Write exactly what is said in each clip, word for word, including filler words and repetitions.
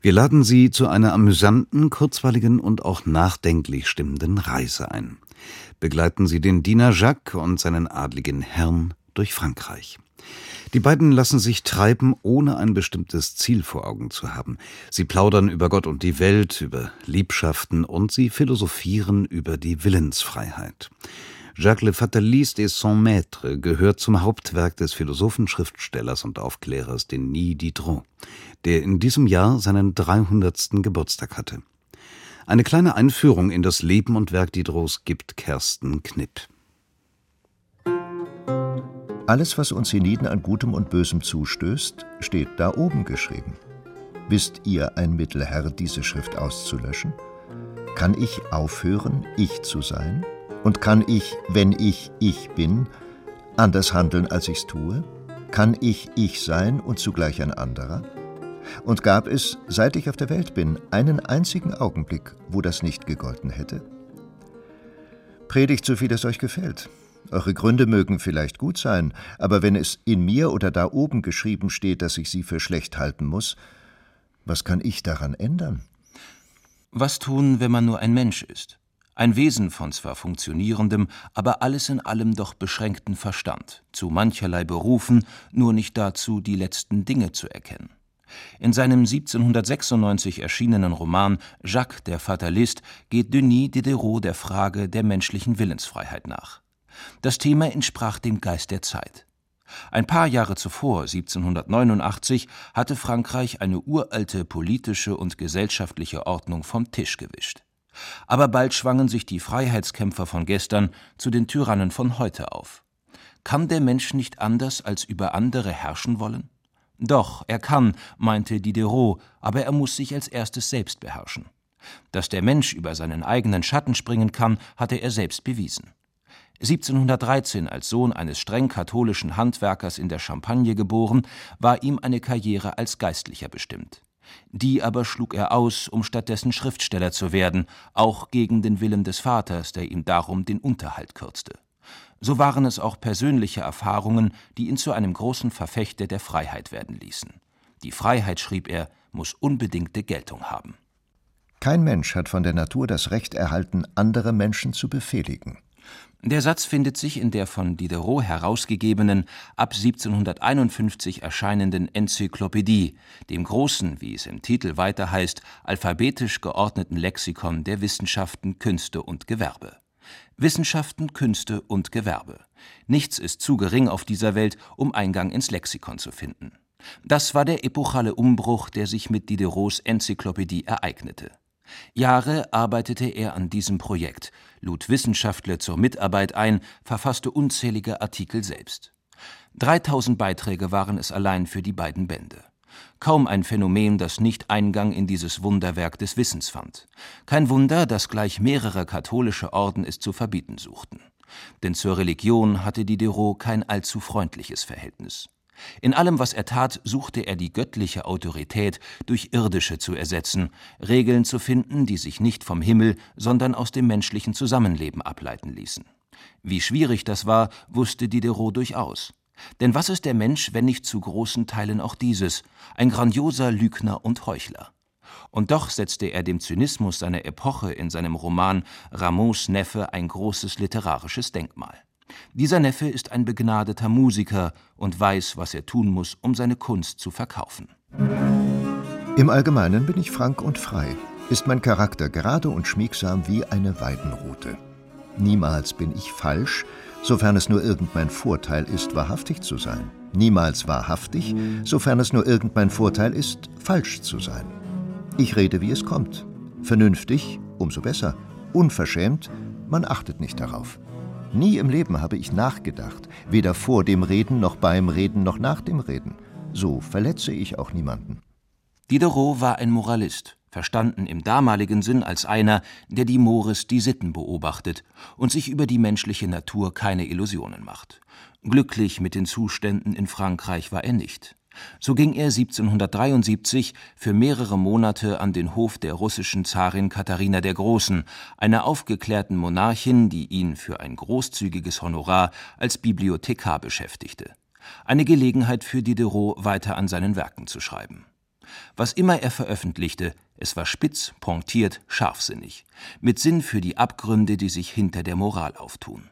Wir laden Sie zu einer amüsanten, kurzweiligen und auch nachdenklich stimmenden Reise ein. Begleiten Sie den Diener Jacques und seinen adligen Herrn durch Frankreich. Die beiden lassen sich treiben, ohne ein bestimmtes Ziel vor Augen zu haben. Sie plaudern über Gott und die Welt, über Liebschaften und sie philosophieren über die Willensfreiheit. Jacques Le Fataliste et son Maître gehört zum Hauptwerk des Philosophen, Schriftstellers und Aufklärers Denis Diderot, der in diesem Jahr seinen dreihundertsten Geburtstag hatte. Eine kleine Einführung in das Leben und Werk Diderots gibt Kersten Knipp. Alles, was uns hienieden an Gutem und Bösem zustößt, steht da oben geschrieben. Wisst ihr ein Mittel, Herr, diese Schrift auszulöschen? Kann ich aufhören, ich zu sein? Und kann ich, wenn ich ich bin, anders handeln, als ich's tue? Kann ich ich sein und zugleich ein anderer? Und gab es, seit ich auf der Welt bin, einen einzigen Augenblick, wo das nicht gegolten hätte? Predigt, so viel es euch gefällt. Eure Gründe mögen vielleicht gut sein, aber wenn es in mir oder da oben geschrieben steht, dass ich sie für schlecht halten muss, was kann ich daran ändern? Was tun, wenn man nur ein Mensch ist? Ein Wesen von zwar funktionierendem, aber alles in allem doch beschränkten Verstand, zu mancherlei berufen, nur nicht dazu, die letzten Dinge zu erkennen. In seinem siebzehnhundertsechsundneunzig erschienenen Roman Jacques der Fatalist geht Denis Diderot der Frage der menschlichen Willensfreiheit nach. Das Thema entsprach dem Geist der Zeit. Ein paar Jahre zuvor, siebzehnhundertneunundachtzig, hatte Frankreich eine uralte politische und gesellschaftliche Ordnung vom Tisch gewischt. Aber bald schwangen sich die Freiheitskämpfer von gestern zu den Tyrannen von heute auf. Kann der Mensch nicht anders als über andere herrschen wollen? Doch, er kann, meinte Diderot, aber er muss sich als erstes selbst beherrschen. Dass der Mensch über seinen eigenen Schatten springen kann, hatte er selbst bewiesen. siebzehnhundertdreizehn, als Sohn eines streng katholischen Handwerkers in der Champagne geboren, war ihm eine Karriere als Geistlicher bestimmt. Die aber schlug er aus, um stattdessen Schriftsteller zu werden, auch gegen den Willen des Vaters, der ihm darum den Unterhalt kürzte. So waren es auch persönliche Erfahrungen, die ihn zu einem großen Verfechter der Freiheit werden ließen. Die Freiheit, schrieb er, muss unbedingte Geltung haben. Kein Mensch hat von der Natur das Recht erhalten, andere Menschen zu befehligen. Der Satz findet sich in der von Diderot herausgegebenen, ab siebzehnhunderteinundfünfzig erscheinenden Enzyklopädie, dem großen, wie es im Titel weiter heißt, alphabetisch geordneten Lexikon der Wissenschaften, Künste und Gewerbe. Wissenschaften, Künste und Gewerbe. Nichts ist zu gering auf dieser Welt, um Eingang ins Lexikon zu finden. Das war der epochale Umbruch, der sich mit Diderots Enzyklopädie ereignete. Jahre arbeitete er an diesem Projekt, lud Wissenschaftler zur Mitarbeit ein, verfasste unzählige Artikel selbst. Dreitausend Beiträge waren es allein für die beiden Bände. Kaum ein Phänomen, das nicht Eingang in dieses Wunderwerk des Wissens fand. Kein Wunder, dass gleich mehrere katholische Orden es zu verbieten suchten. Denn zur Religion hatte Diderot kein allzu freundliches Verhältnis. In allem, was er tat, suchte er die göttliche Autorität durch irdische zu ersetzen, Regeln zu finden, die sich nicht vom Himmel, sondern aus dem menschlichen Zusammenleben ableiten ließen. Wie schwierig das war, wusste Diderot durchaus. Denn was ist der Mensch, wenn nicht zu großen Teilen auch dieses, ein grandioser Lügner und Heuchler? Und doch setzte er dem Zynismus seiner Epoche in seinem Roman Rameaus Neffe ein großes literarisches Denkmal. Dieser Neffe ist ein begnadeter Musiker und weiß, was er tun muss, um seine Kunst zu verkaufen. Im Allgemeinen bin ich frank und frei, ist mein Charakter gerade und schmiegsam wie eine Weidenrute. Niemals bin ich falsch, sofern es nur irgend mein Vorteil ist, wahrhaftig zu sein. Niemals wahrhaftig, sofern es nur irgend mein Vorteil ist, falsch zu sein. Ich rede, wie es kommt. Vernünftig, umso besser. Unverschämt, man achtet nicht darauf. Nie im Leben habe ich nachgedacht, weder vor dem Reden noch beim Reden noch nach dem Reden. So verletze ich auch niemanden. Diderot war ein Moralist, verstanden im damaligen Sinn als einer, der die Mores, die Sitten beobachtet und sich über die menschliche Natur keine Illusionen macht. Glücklich mit den Zuständen in Frankreich war er nicht. So ging er siebzehnhundertdreiundsiebzig für mehrere Monate an den Hof der russischen Zarin Katharina der Großen, einer aufgeklärten Monarchin, die ihn für ein großzügiges Honorar als Bibliothekar beschäftigte. Eine Gelegenheit für Diderot, weiter an seinen Werken zu schreiben. Was immer er veröffentlichte, es war spitz, pointiert, scharfsinnig, mit Sinn für die Abgründe, die sich hinter der Moral auftun.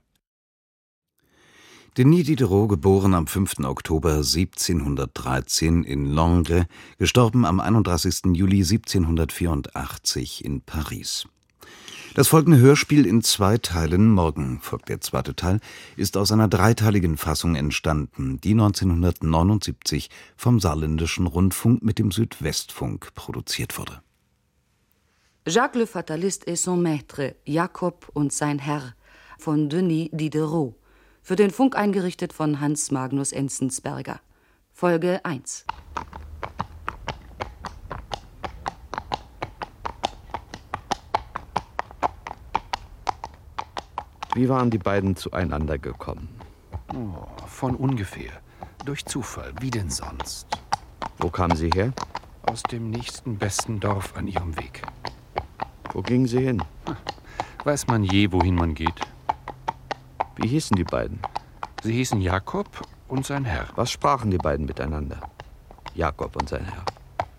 Denis Diderot, geboren am fünften Oktober siebzehnhundertdreizehn in Langres, gestorben am einunddreißigsten Juli siebzehnhundertvierundachtzig in Paris. Das folgende Hörspiel in zwei Teilen, morgen folgt der zweite Teil, ist aus einer dreiteiligen Fassung entstanden, die neunzehnhundertneunundsiebzig vom Saarländischen Rundfunk mit dem Südwestfunk produziert wurde. Jacques le Fataliste et son Maître, Jakob und sein Herr, von Denis Diderot. Für den Funk eingerichtet von Hans Magnus Enzensberger. Folge eins. Wie waren die beiden zueinander gekommen? Oh, von ungefähr. Durch Zufall, wie denn sonst. Wo kamen Sie her? Aus dem nächsten besten Dorf an ihrem Weg. Wo gingen Sie hin? Weiß man je, wohin man geht? Wie hießen die beiden? Sie hießen Jakob und sein Herr. Was sprachen die beiden miteinander? Jakob und sein Herr.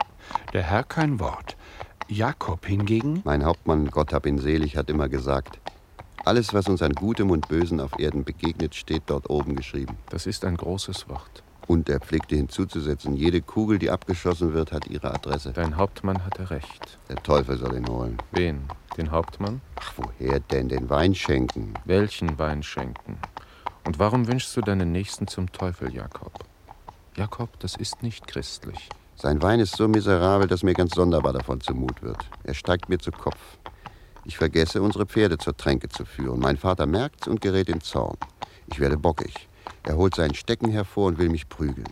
Der Herr kein Wort. Jakob hingegen? Mein Hauptmann, Gott hab ihn selig, hat immer gesagt, alles, was uns an Gutem und Bösen auf Erden begegnet, steht dort oben geschrieben. Das ist ein großes Wort. Und er pflegte hinzuzusetzen, jede Kugel, die abgeschossen wird, hat ihre Adresse. Dein Hauptmann hatte recht. Der Teufel soll ihn holen. Wen? Den Hauptmann? Ach, woher denn? Den Wein schenken. Welchen Wein schenken? Und warum wünschst du deinen Nächsten zum Teufel, Jakob? Jakob, das ist nicht christlich. Sein Wein ist so miserabel, dass mir ganz sonderbar davon zumut wird. Er steigt mir zu Kopf. Ich vergesse, unsere Pferde zur Tränke zu führen. Mein Vater merkt's und gerät in Zorn. Ich werde bockig. Er holt seinen Stecken hervor und will mich prügeln.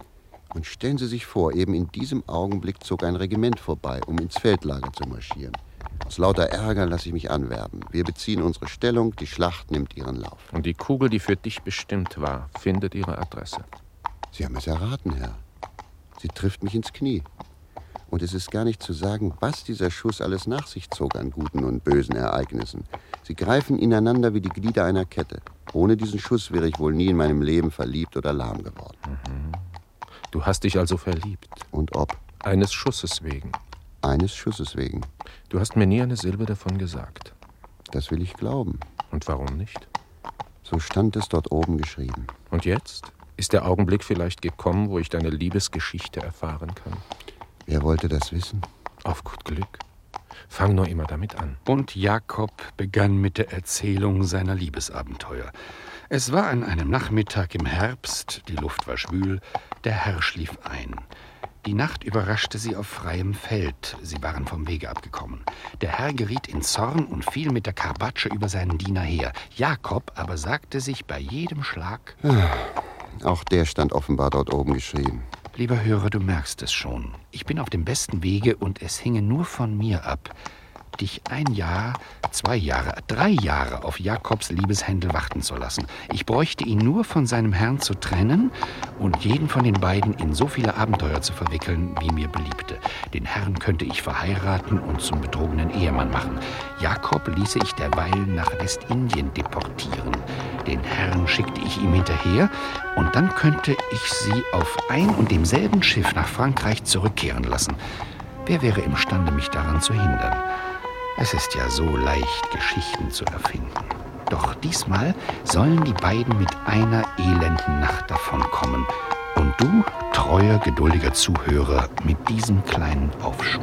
Und stellen Sie sich vor, eben in diesem Augenblick zog ein Regiment vorbei, um ins Feldlager zu marschieren. Aus lauter Ärger lasse ich mich anwerben. Wir beziehen unsere Stellung, die Schlacht nimmt ihren Lauf. Und die Kugel, die für dich bestimmt war, findet ihre Adresse. Sie haben es erraten, Herr. Sie trifft mich ins Knie. Und es ist gar nicht zu sagen, was dieser Schuss alles nach sich zog an guten und bösen Ereignissen. Sie greifen ineinander wie die Glieder einer Kette. Ohne diesen Schuss wäre ich wohl nie in meinem Leben verliebt oder lahm geworden. Mhm. Du hast dich also verliebt? Und ob? Eines Schusses wegen. Eines Schusses wegen. Du hast mir nie eine Silbe davon gesagt. Das will ich glauben. Und warum nicht? So stand es dort oben geschrieben. Und jetzt? Ist der Augenblick vielleicht gekommen, wo ich deine Liebesgeschichte erfahren kann? Wer wollte das wissen? Auf gut Glück. Fang nur immer damit an. Und Jakob begann mit der Erzählung seiner Liebesabenteuer. Es war an einem Nachmittag im Herbst, die Luft war schwül, der Herr schlief ein. Die Nacht überraschte sie auf freiem Feld. Sie waren vom Wege abgekommen. Der Herr geriet in Zorn und fiel mit der Karbatsche über seinen Diener her. Jakob aber sagte sich bei jedem Schlag... Auch der stand offenbar dort oben geschrieben. Lieber Hörer, du merkst es schon. Ich bin auf dem besten Wege und es hinge nur von mir ab, dich ein Jahr, zwei Jahre, drei Jahre auf Jakobs Liebeshändel warten zu lassen. Ich bräuchte ihn nur von seinem Herrn zu trennen und jeden von den beiden in so viele Abenteuer zu verwickeln, wie mir beliebte. Den Herrn könnte ich verheiraten und zum betrogenen Ehemann machen. Jakob ließe ich derweil nach Westindien deportieren. Den Herrn schickte ich ihm hinterher und dann könnte ich sie auf ein und demselben Schiff nach Frankreich zurückkehren lassen. Wer wäre imstande, mich daran zu hindern? Es ist ja so leicht, Geschichten zu erfinden. Doch diesmal sollen die beiden mit einer elenden Nacht davonkommen. Und du, treuer, geduldiger Zuhörer, mit diesem kleinen Aufschub.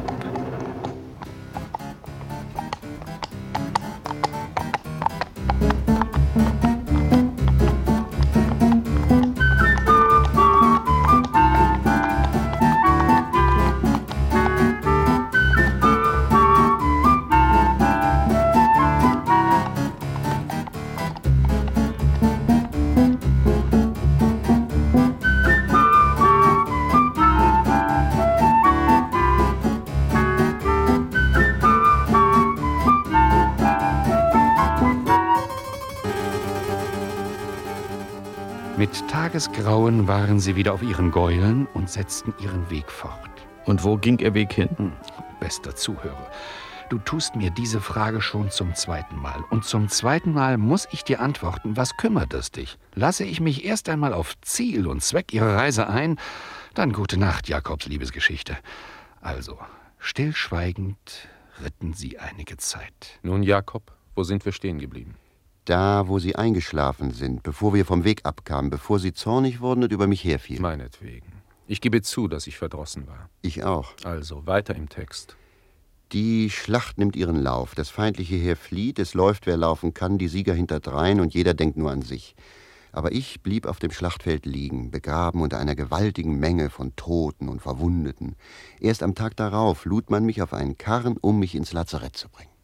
Mit Tagesgrauen waren sie wieder auf ihren Gäulen und setzten ihren Weg fort. Und wo ging Ihr Weg hin? Hm, bester Zuhörer, du tust mir diese Frage schon zum zweiten Mal. Und zum zweiten Mal muss ich dir antworten, was kümmert es dich? Lasse ich mich erst einmal auf Ziel und Zweck ihrer Reise ein, dann gute Nacht, Jakobs Liebesgeschichte. Also, stillschweigend ritten sie einige Zeit. Nun, Jakob, wo sind wir stehen geblieben? Da, wo Sie eingeschlafen sind, bevor wir vom Weg abkamen, bevor Sie zornig wurden und über mich herfielen. Meinetwegen. Ich gebe zu, dass ich verdrossen war. Ich auch. Also, weiter im Text. Die Schlacht nimmt ihren Lauf. Das feindliche Heer flieht, es läuft, wer laufen kann, die Sieger hinterdrein und jeder denkt nur an sich. Aber ich blieb auf dem Schlachtfeld liegen, begraben unter einer gewaltigen Menge von Toten und Verwundeten. Erst am Tag darauf lud man mich auf einen Karren, um mich ins Lazarett zu bringen.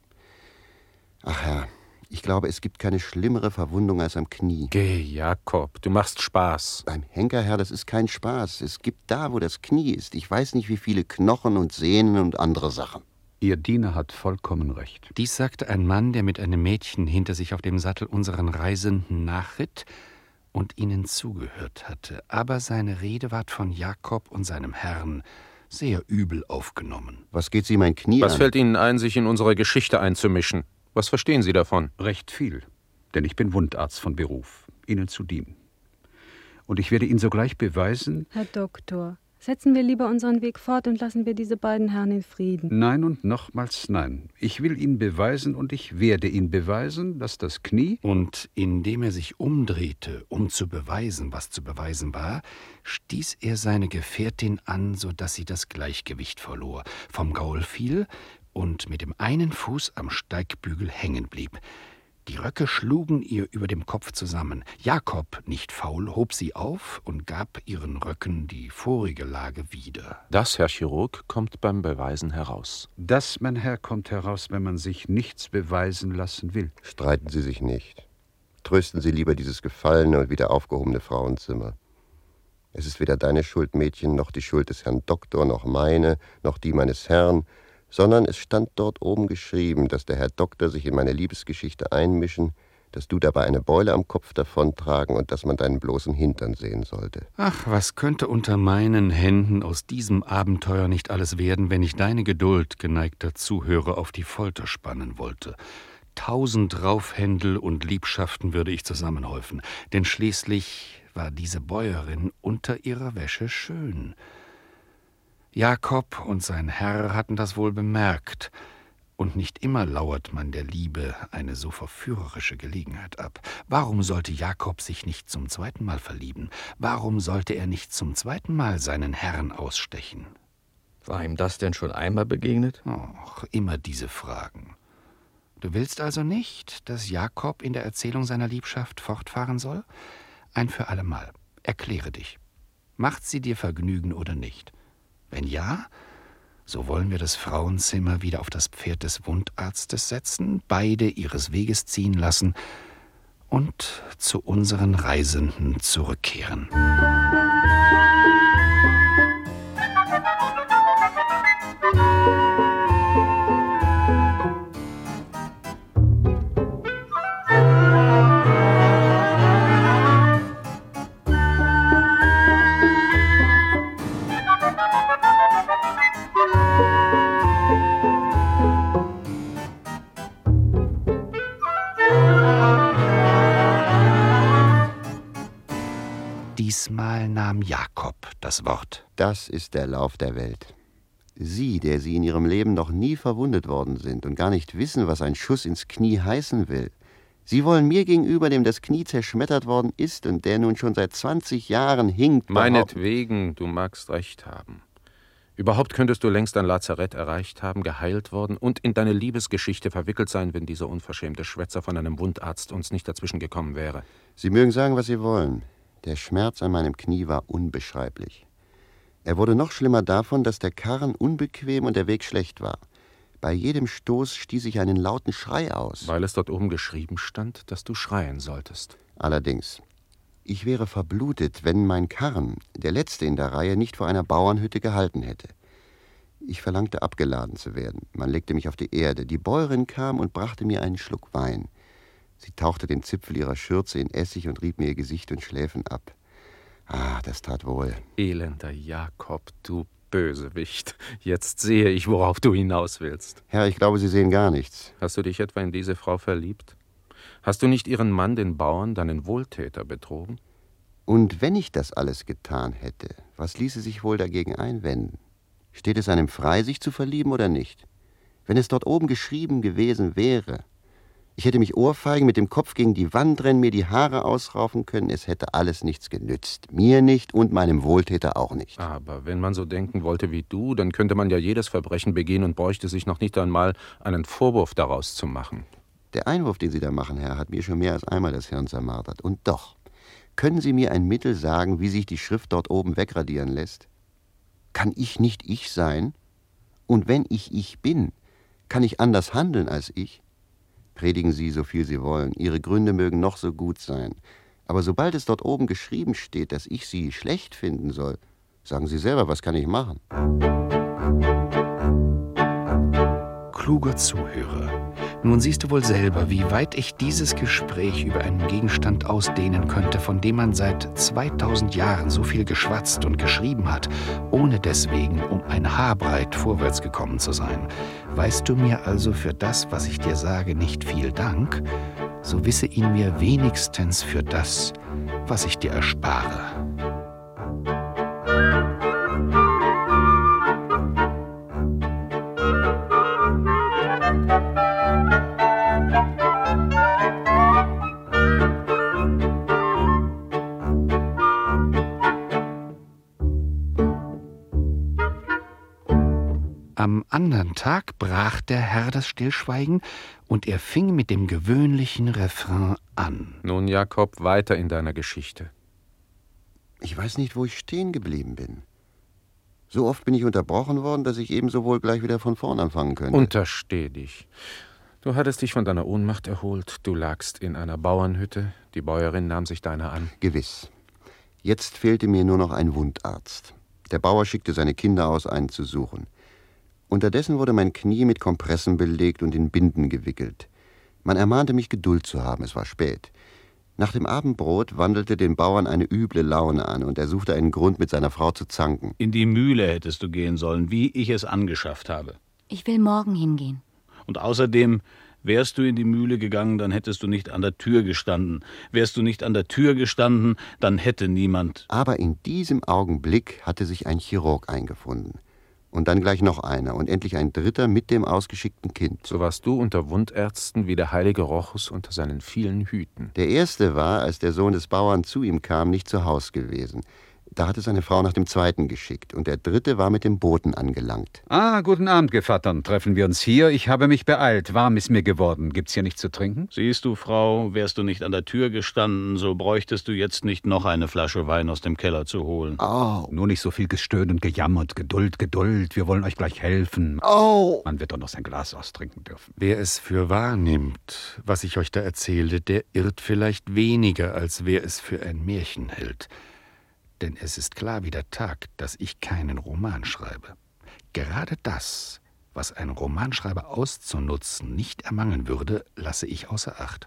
Ach Herr, ich glaube, es gibt keine schlimmere Verwundung als am Knie. Geh, Jakob, du machst Spaß. Beim Henker, Herr, das ist kein Spaß. Es gibt da, wo das Knie ist. Ich weiß nicht, wie viele Knochen und Sehnen und andere Sachen. Ihr Diener hat vollkommen recht. Dies sagte ein Mann, der mit einem Mädchen hinter sich auf dem Sattel unseren Reisenden nachritt und ihnen zugehört hatte. Aber seine Rede ward von Jakob und seinem Herrn sehr übel aufgenommen. Was geht Sie mein Knie Was an? fällt Ihnen ein, sich in unsere Geschichte einzumischen? Was verstehen Sie davon? Recht viel, denn ich bin Wundarzt von Beruf, Ihnen zu dienen. Und ich werde Ihnen sogleich beweisen... Herr Doktor, setzen wir lieber unseren Weg fort und lassen wir diese beiden Herren in Frieden. Nein und nochmals nein. Ich will Ihnen beweisen und ich werde Ihnen beweisen, dass das Knie... Und indem er sich umdrehte, um zu beweisen, was zu beweisen war, stieß er seine Gefährtin an, so dass sie das Gleichgewicht verlor, vom Gaul fiel und mit dem einen Fuß am Steigbügel hängen blieb. Die Röcke schlugen ihr über dem Kopf zusammen. Jakob, nicht faul, hob sie auf und gab ihren Röcken die vorige Lage wieder. Das, Herr Chirurg, kommt beim Beweisen heraus. Das, mein Herr, kommt heraus, wenn man sich nichts beweisen lassen will. Streiten Sie sich nicht. Trösten Sie lieber dieses gefallene und wieder aufgehobene Frauenzimmer. Es ist weder deine Schuld, Mädchen, noch die Schuld des Herrn Doktor, noch meine, noch die meines Herrn, sondern es stand dort oben geschrieben, dass der Herr Doktor sich in meine Liebesgeschichte einmischen, dass du dabei eine Beule am Kopf davontragen und dass man deinen bloßen Hintern sehen sollte. Ach, was könnte unter meinen Händen aus diesem Abenteuer nicht alles werden, wenn ich deine Geduld, geneigter Zuhörer, auf die Folter spannen wollte. Tausend Raufhändel und Liebschaften würde ich zusammenhäufen, denn schließlich war diese Bäuerin unter ihrer Wäsche schön. Jakob und sein Herr hatten das wohl bemerkt, und nicht immer lauert man der Liebe eine so verführerische Gelegenheit ab. Warum sollte Jakob sich nicht zum zweiten Mal verlieben? Warum sollte er nicht zum zweiten Mal seinen Herrn ausstechen? War ihm das denn schon einmal begegnet? Ach, immer diese Fragen. Du willst also nicht, dass Jakob in der Erzählung seiner Liebschaft fortfahren soll? Ein für allemal. Erkläre dich. Macht sie dir Vergnügen oder nicht? Wenn ja, so wollen wir das Frauenzimmer wieder auf das Pferd des Wundarztes setzen, beide ihres Weges ziehen lassen und zu unseren Reisenden zurückkehren. Diesmal nahm Jakob das Wort. Das ist der Lauf der Welt. Sie, der Sie in Ihrem Leben noch nie verwundet worden sind und gar nicht wissen, was ein Schuss ins Knie heißen will. Sie wollen mir gegenüber, dem das Knie zerschmettert worden ist und der nun schon seit zwanzig Jahren hinkt. Meinetwegen, du magst recht haben. Überhaupt könntest du längst ein Lazarett erreicht haben, geheilt worden und in deine Liebesgeschichte verwickelt sein, wenn dieser unverschämte Schwätzer von einem Wundarzt uns nicht dazwischen gekommen wäre. Sie mögen sagen, was Sie wollen. Der Schmerz an meinem Knie war unbeschreiblich. Er wurde noch schlimmer davon, dass der Karren unbequem und der Weg schlecht war. Bei jedem Stoß stieß ich einen lauten Schrei aus. Weil es dort oben geschrieben stand, dass du schreien solltest. Allerdings. Ich wäre verblutet, wenn mein Karren, der letzte in der Reihe, nicht vor einer Bauernhütte gehalten hätte. Ich verlangte, abgeladen zu werden. Man legte mich auf die Erde. Die Bäuerin kam und brachte mir einen Schluck Wein. Sie tauchte den Zipfel ihrer Schürze in Essig und rieb mir ihr Gesicht und Schläfen ab. Ah, das tat wohl. Elender Jakob, du Bösewicht. Jetzt sehe ich, worauf du hinaus willst. Herr, ich glaube, Sie sehen gar nichts. Hast du dich etwa in diese Frau verliebt? Hast du nicht ihren Mann, den Bauern, deinen Wohltäter, betrogen? Und wenn ich das alles getan hätte, was ließe sich wohl dagegen einwenden? Steht es einem frei, sich zu verlieben oder nicht? Wenn es dort oben geschrieben gewesen wäre, ich hätte mich ohrfeigen, mit dem Kopf gegen die Wand rennen, mir die Haare ausraufen können, es hätte alles nichts genützt. Mir nicht und meinem Wohltäter auch nicht. Aber wenn man so denken wollte wie du, dann könnte man ja jedes Verbrechen begehen und bräuchte sich noch nicht einmal einen Vorwurf daraus zu machen. Der Einwurf, den Sie da machen, Herr, hat mir schon mehr als einmal das Hirn zermartert. Und doch, können Sie mir ein Mittel sagen, wie sich die Schrift dort oben wegradieren lässt? Kann ich nicht ich sein? Und wenn ich ich bin, kann ich anders handeln als ich? Predigen Sie, so viel Sie wollen. Ihre Gründe mögen noch so gut sein. Aber sobald es dort oben geschrieben steht, dass ich Sie schlecht finden soll, sagen Sie selber, was kann ich machen? Kluger Zuhörer, nun siehst du wohl selber, wie weit ich dieses Gespräch über einen Gegenstand ausdehnen könnte, von dem man seit zweitausend Jahren so viel geschwatzt und geschrieben hat, ohne deswegen um ein Haarbreit vorwärts gekommen zu sein. Weißt du mir also für das, was ich dir sage, nicht viel Dank, so wisse ihn mir wenigstens für das, was ich dir erspare. Am andern Tag brach der Herr das Stillschweigen und er fing mit dem gewöhnlichen Refrain an. Nun, Jakob, weiter in deiner Geschichte. Ich weiß nicht, wo ich stehen geblieben bin. So oft bin ich unterbrochen worden, dass ich ebenso wohl gleich wieder von vorn anfangen könnte. Untersteh dich. Du hattest dich von deiner Ohnmacht erholt. Du lagst in einer Bauernhütte. Die Bäuerin nahm sich deiner an. Gewiss. Jetzt fehlte mir nur noch ein Wundarzt. Der Bauer schickte seine Kinder aus, einen zu suchen. Unterdessen wurde mein Knie mit Kompressen belegt und in Binden gewickelt. Man ermahnte mich, Geduld zu haben, es war spät. Nach dem Abendbrot wandelte den Bauern eine üble Laune an und er suchte einen Grund, mit seiner Frau zu zanken. In die Mühle hättest du gehen sollen, wie ich es angeschafft habe. Ich will morgen hingehen. Und außerdem, wärst du in die Mühle gegangen, dann hättest du nicht an der Tür gestanden. Wärst du nicht an der Tür gestanden, dann hätte niemand... Aber in diesem Augenblick hatte sich ein Chirurg eingefunden. Und dann gleich noch einer und endlich ein dritter mit dem ausgeschickten Kind. So warst du unter Wundärzten wie der heilige Rochus unter seinen vielen Hüten. Der erste war, als der Sohn des Bauern zu ihm kam, nicht zu Haus gewesen. Da hatte seine Frau nach dem zweiten geschickt. Und der dritte war mit dem Boten angelangt. Ah, guten Abend, Gevattern. Treffen wir uns hier? Ich habe mich beeilt. Warm ist mir geworden. Gibt's hier nichts zu trinken? Siehst du, Frau, wärst du nicht an der Tür gestanden, so bräuchtest du jetzt nicht noch eine Flasche Wein aus dem Keller zu holen. Oh. Nur nicht so viel Gestöhn und Gejammert. Geduld, Geduld. Wir wollen euch gleich helfen. Oh. Man wird doch noch sein Glas austrinken dürfen. Wer es für wahr nimmt, was ich euch da erzähle, der irrt vielleicht weniger, als wer es für ein Märchen hält. Denn es ist klar wie der Tag, dass ich keinen Roman schreibe. Gerade das, was ein Romanschreiber auszunutzen nicht ermangeln würde, lasse ich außer Acht.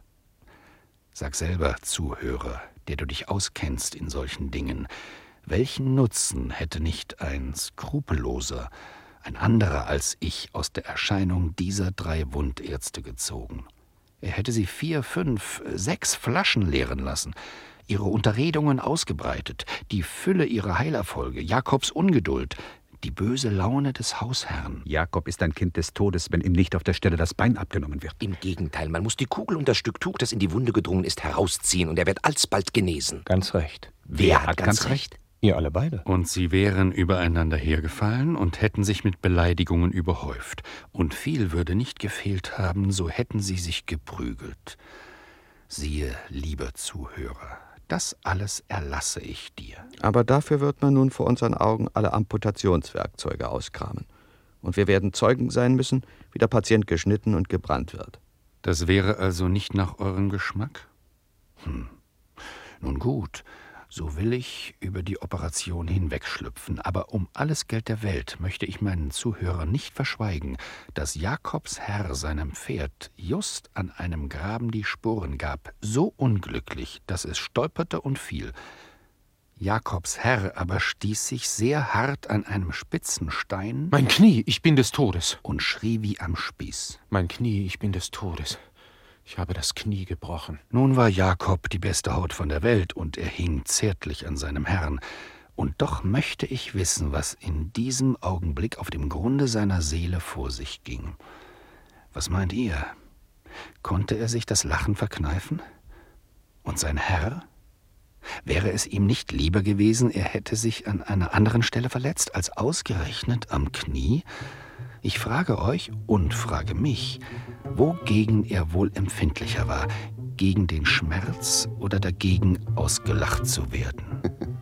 Sag selber, Zuhörer, der du dich auskennst in solchen Dingen, welchen Nutzen hätte nicht ein Skrupelloser, ein anderer als ich aus der Erscheinung dieser drei Wundärzte gezogen? Er hätte sie vier, fünf, sechs Flaschen leeren lassen, ihre Unterredungen ausgebreitet, die Fülle ihrer Heilerfolge, Jakobs Ungeduld, die böse Laune des Hausherrn. Jakob ist ein Kind des Todes, wenn ihm nicht auf der Stelle das Bein abgenommen wird. Im Gegenteil, man muss die Kugel und das Stück Tuch, das in die Wunde gedrungen ist, herausziehen und er wird alsbald genesen. Ganz recht. Wer, Wer hat, hat ganz, ganz recht? recht? Ihr alle beide. Und sie wären übereinander hergefallen und hätten sich mit Beleidigungen überhäuft. Und viel würde nicht gefehlt haben, so hätten sie sich geprügelt. Siehe, lieber Zuhörer, das alles erlasse ich dir. Aber dafür wird man nun vor unseren Augen alle Amputationswerkzeuge auskramen. Und wir werden Zeugen sein müssen, wie der Patient geschnitten und gebrannt wird. Das wäre also nicht nach eurem Geschmack? Hm. Nun gut, so will ich über die Operation hinwegschlüpfen. Aber um alles Geld der Welt möchte ich meinen Zuhörern nicht verschweigen, dass Jakobs Herr seinem Pferd just an einem Graben die Sporen gab, so unglücklich, dass es stolperte und fiel. Jakobs Herr aber stieß sich sehr hart an einem spitzen Stein. Mein Knie, ich bin des Todes. Und schrie wie am Spieß. Mein Knie, ich bin des Todes. Ich habe das Knie gebrochen. Nun war Jakob die beste Haut von der Welt und er hing zärtlich an seinem Herrn. Und doch möchte ich wissen, was in diesem Augenblick auf dem Grunde seiner Seele vor sich ging. Was meint ihr? Konnte er sich das Lachen verkneifen? Und sein Herr? Wäre es ihm nicht lieber gewesen, er hätte sich an einer anderen Stelle verletzt, als ausgerechnet am Knie? Ich frage euch und frage mich, wogegen er wohl empfindlicher war, gegen den Schmerz oder dagegen, ausgelacht zu werden?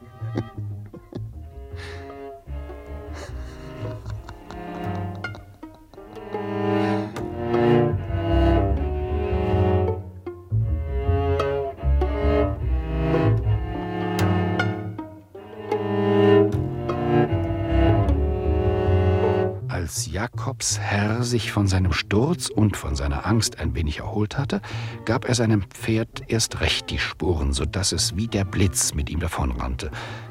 Als Jakobs Herr sich von seinem Sturz und von seiner Angst ein wenig erholt hatte, gab er seinem Pferd erst recht die Sporen, so dass es wie der Blitz mit ihm davonrannte.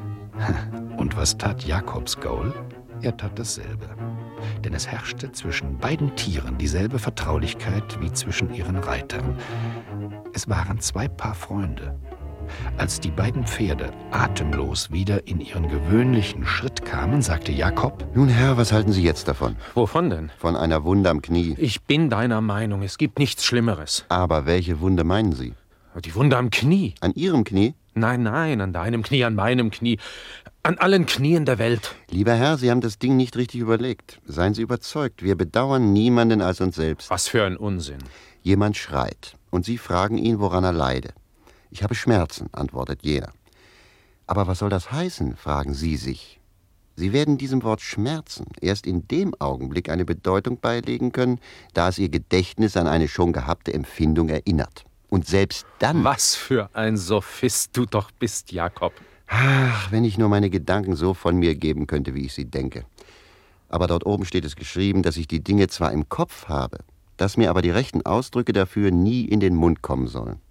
Und was tat Jakobs Gaul? Er tat dasselbe. Denn es herrschte zwischen beiden Tieren dieselbe Vertraulichkeit wie zwischen ihren Reitern. Es waren zwei Paar Freunde. Als die beiden Pferde atemlos wieder in ihren gewöhnlichen Schritt kamen, sagte Jakob: Nun, Herr, was halten Sie jetzt davon? Wovon denn? Von einer Wunde am Knie. Ich bin deiner Meinung, es gibt nichts Schlimmeres. Aber welche Wunde meinen Sie? Die Wunde am Knie. An Ihrem Knie? Nein, nein, an deinem Knie, an meinem Knie. An allen Knien der Welt. Lieber Herr, Sie haben das Ding nicht richtig überlegt. Seien Sie überzeugt, wir bedauern niemanden als uns selbst. Was für ein Unsinn. Jemand schreit, und Sie fragen ihn, woran er leide. Ich habe Schmerzen, antwortet jener. Aber was soll das heißen, fragen Sie sich. Sie werden diesem Wort Schmerzen erst in dem Augenblick eine Bedeutung beilegen können, da es Ihr Gedächtnis an eine schon gehabte Empfindung erinnert. Und selbst dann... Was für ein Sophist du doch bist, Jakob. Ach, wenn ich nur meine Gedanken so von mir geben könnte, wie ich sie denke. Aber dort oben steht es geschrieben, dass ich die Dinge zwar im Kopf habe, dass mir aber die rechten Ausdrücke dafür nie in den Mund kommen sollen.